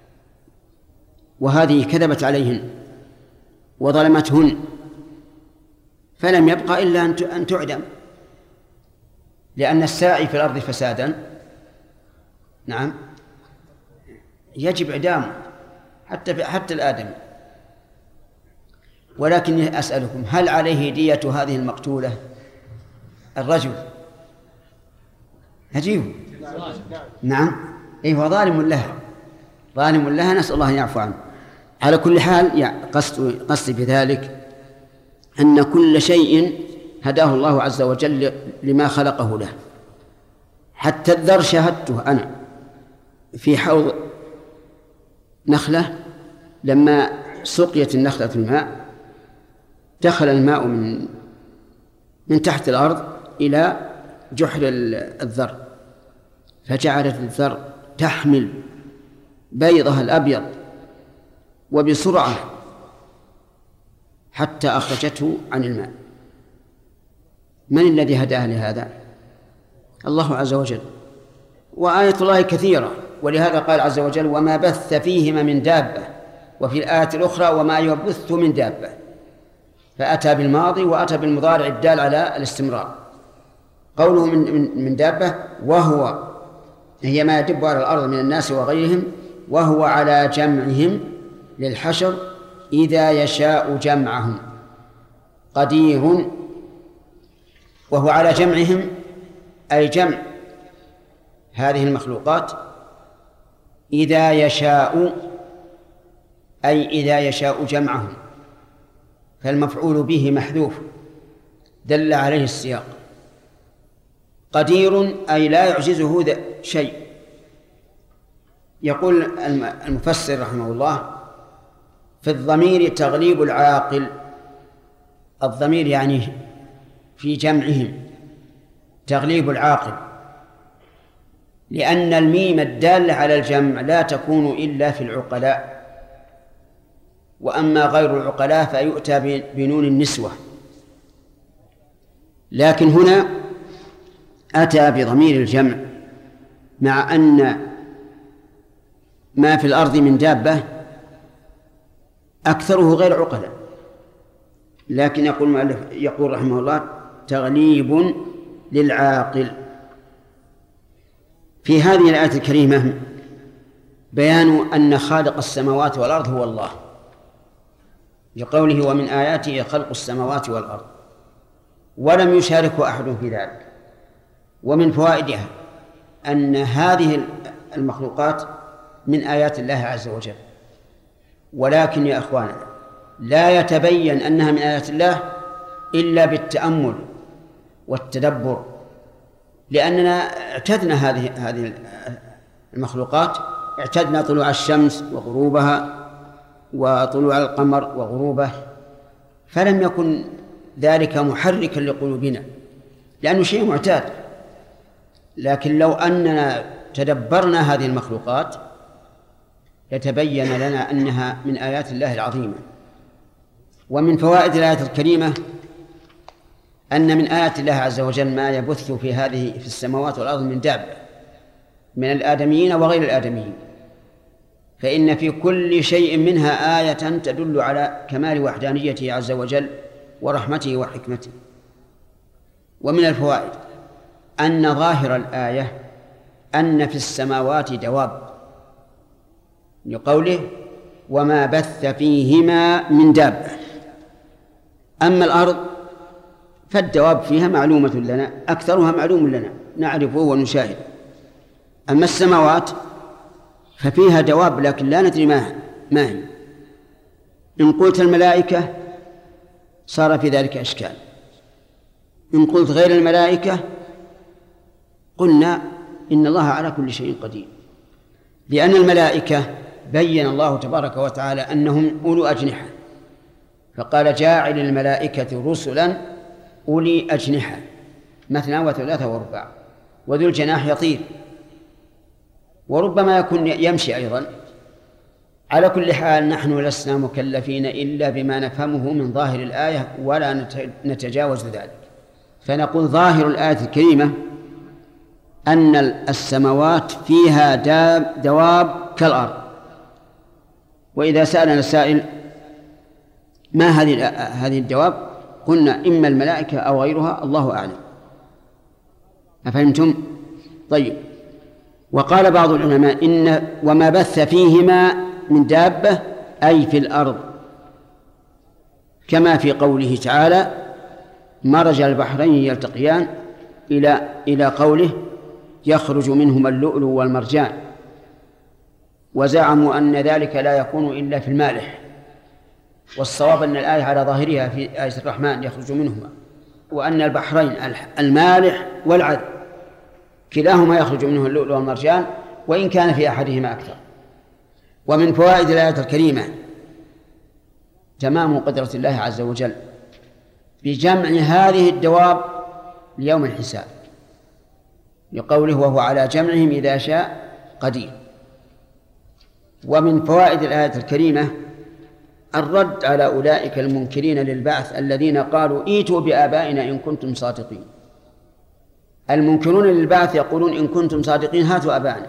وهذه كذبت عليهن وظلمتهن فلم يبقى إلا أن تعدم، لأن الساعي في الأرض فسادا نعم يجب إعدامه حتى حتى الآدمي. ولكن أسألكم هل عليه دية هذه المقتولة؟ الرجل أجيب نعم إيه هو ظالم لها، ظالم لها، نسأل الله أن يعفو عنه. على كل حال قصدي قصدي بذلك أن كل شيء هداه الله عز وجل لما خلقه له. حتى الذر شاهدته أنا في حوض نخلة، لما سقيت النخلة في الماء دخل الماء من من تحت الأرض إلى جحر الذر، فجعلت الذر تحمل بيضها الأبيض وبسرعة حتى أخرجته عن الماء. من الذي هداها لهذا؟ الله عز وجل. وآية الله كثيرة، ولهذا قال عز وجل وما بث فيهما من دابة، وفي الآية الأخرى وما يبث من دابة، فأتى بالماضي وأتى بالمضارع الدال على الاستمرار. قوله من, من, من دابة وهو هي ما يدب على الأرض من الناس وغيرهم، وهو على جمعهم للحشر إذا يشاء جمعهم قدير. وهو على جمعهم أي جمع هذه المخلوقات إذا يشاء أي إذا يشاء جمعهم، فالمفعول به محذوف دل عليه السياق. قدير أي لا يعجزه شيء. يقول المفسر رحمه الله في الضمير تغليب العاقل، الضمير يعني في جمعهم تغليب العاقل، لأن الميم الدالة على الجمع لا تكون إلا في العقلاء، وأما غير العقلاء فيؤتى بنون النسوة. لكن هنا أتى بضمير الجمع مع أن ما في الأرض من دابة أكثره غير عقلاء، لكن يقول يقول رحمه الله تغليب للعاقل. في هذه الآية الكريمة بيان أن خالق السماوات والأرض هو الله، لقوله ومن آياته خلق السماوات والأرض، ولم يشاركه أحد في ذلك. ومن فوائدها أن هذه المخلوقات من آيات الله عز وجل، ولكن يا أخوانا لا يتبين أنها من آيات الله إلا بالتأمل والتدبر، لأننا اعتدنا هذه هذه المخلوقات، اعتدنا طلوع الشمس وغروبها وطلوع القمر وغروبه، فلم يكن ذلك محركا لقلوبنا لأنه شيء معتاد. لكن لو أننا تدبرنا هذه المخلوقات يتبين لنا أنها من آيات الله العظيمة. ومن فوائد الآية الكريمة أن من آيات الله عز وجل ما يبث في هذه في السماوات والأرض من دابة من الآدميين وغير الآدميين، فإن في كل شيء منها آية تدل على كمال وحدانيته عز وجل ورحمته وحكمته. ومن الفوائد أن ظاهر الآية أن في السماوات دواب، لقوله وما بث فيهما من دابة. أما الأرض فالدواب فيها معلومة لنا، أكثرها معلوم لنا نعرفه ونشاهد. أما السماوات ففيها دواب لكن لا ندري ما ما هي. إن قلت الملائكة صار في ذلك إشكال، إن قلت غير الملائكة قلنا إن الله على كل شيء قدير، لأن الملائكة بين الله تبارك وتعالى أنهم أولو أجنحة، فقال جاعل الملائكة رسلا أولي أجنحة مثنى وثلاثة ورباع، وذو الجناح يطير، وربما يكون يمشي أيضا. على كل حال نحن لسنا مكلفين إلا بما نفهمه من ظاهر الآية ولا نتجاوز ذلك، فنقول ظاهر الآية الكريمة أن السماوات فيها دواب كالأرض. وإذا سألنا السائل ما هذه هذه الدواب قلنا إما الملائكة أو غيرها، الله أعلم. أفهمتم؟ طيب. وقال بعض العلماء إن وما بث فيهما من دابة أي في الأرض، كما في قوله تعالى مرج البحرين يلتقيان إلى إلى قوله يخرج منهما اللؤلؤ والمرجان، وزعموا أن ذلك لا يكون إلا في المالح، والصواب أن الآية على ظاهرها في آية الرحمن يخرج منهما، وأن البحرين المالح والعذب كلاهما يخرج منه اللؤلؤ والمرجان، وإن كان في أحدهما أكثر. ومن فوائد الآية الكريمة تمام قدرة الله عز وجل بجمع هذه الدواب ليوم الحساب، لقوله وهو على جمعهم إذا شاء قدير. ومن فوائد الآية الكريمة الرد على أولئك المنكرين للبعث الذين قالوا ايتوا بآبائنا إن كنتم صادقين. المنكرون للبعث يقولون إن كنتم صادقين هاتوا آبائنا،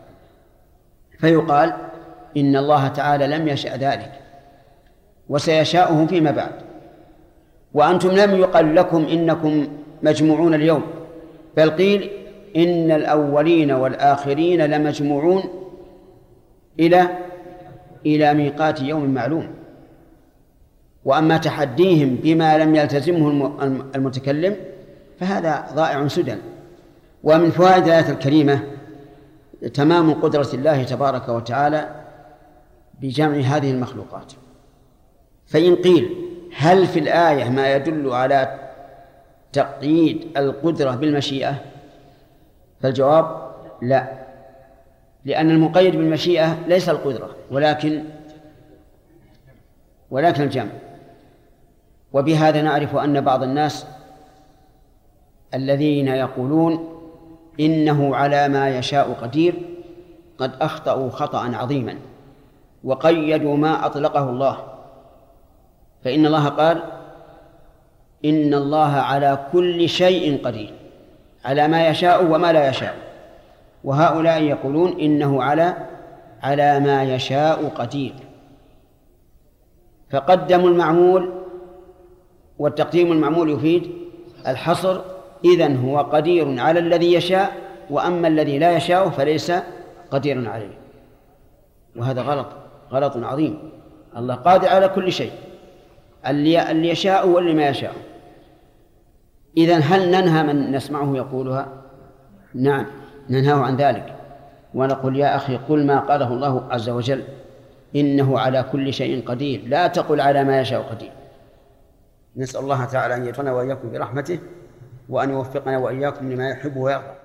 فيقال إن الله تعالى لم يشأ ذلك وسيشاؤه فيما بعد، وأنتم لم يقل لكم إنكم مجموعون اليوم، بل قيل إن الأولين والآخرين لمجموعون إلى إلى ميقات يوم معلوم. وأما تحديهم بما لم يلتزمه المتكلم فهذا ضائع سدى. ومن فوائد الآية الكريمة تمام قدرة الله تبارك وتعالى بجمع هذه المخلوقات. فإن قيل هل في الآية ما يدل على تقييد القدرة بالمشيئة؟ فالجواب لا، لأن المقيد بالمشيئة ليس القدرة ولكن ولكن الجمع. وبهذا نعرف أن بعض الناس الذين يقولون إنه على ما يشاء قدير قد أخطأوا خطأ عظيما وقيدوا ما أطلقه الله. فإن الله قال إن الله على كل شيء قدير، على ما يشاء وما لا يشاء، وهؤلاء يقولون إنه على على ما يشاء قدير، فقدموا المعمول، والتقديم المعمول يفيد الحصر، إذن هو قدير على الذي يشاء، وأما الذي لا يشاء فليس قدير عليه. وهذا غلط غلط عظيم. الله قادر على كل شيء، اللي يشاء واللي ما يشاء. إذن هل ننهى من نسمعه يقولها؟ نعم ننهاه عن ذلك ونقول يا أخي قل ما قاله الله عز وجل إنه على كل شيء قدير، لا تقل على ما يشاء قدير. نسأل الله تعالى أن يجعلنا وإياكم برحمته وأن يوفقنا وإياكم لما يحب ويرضى.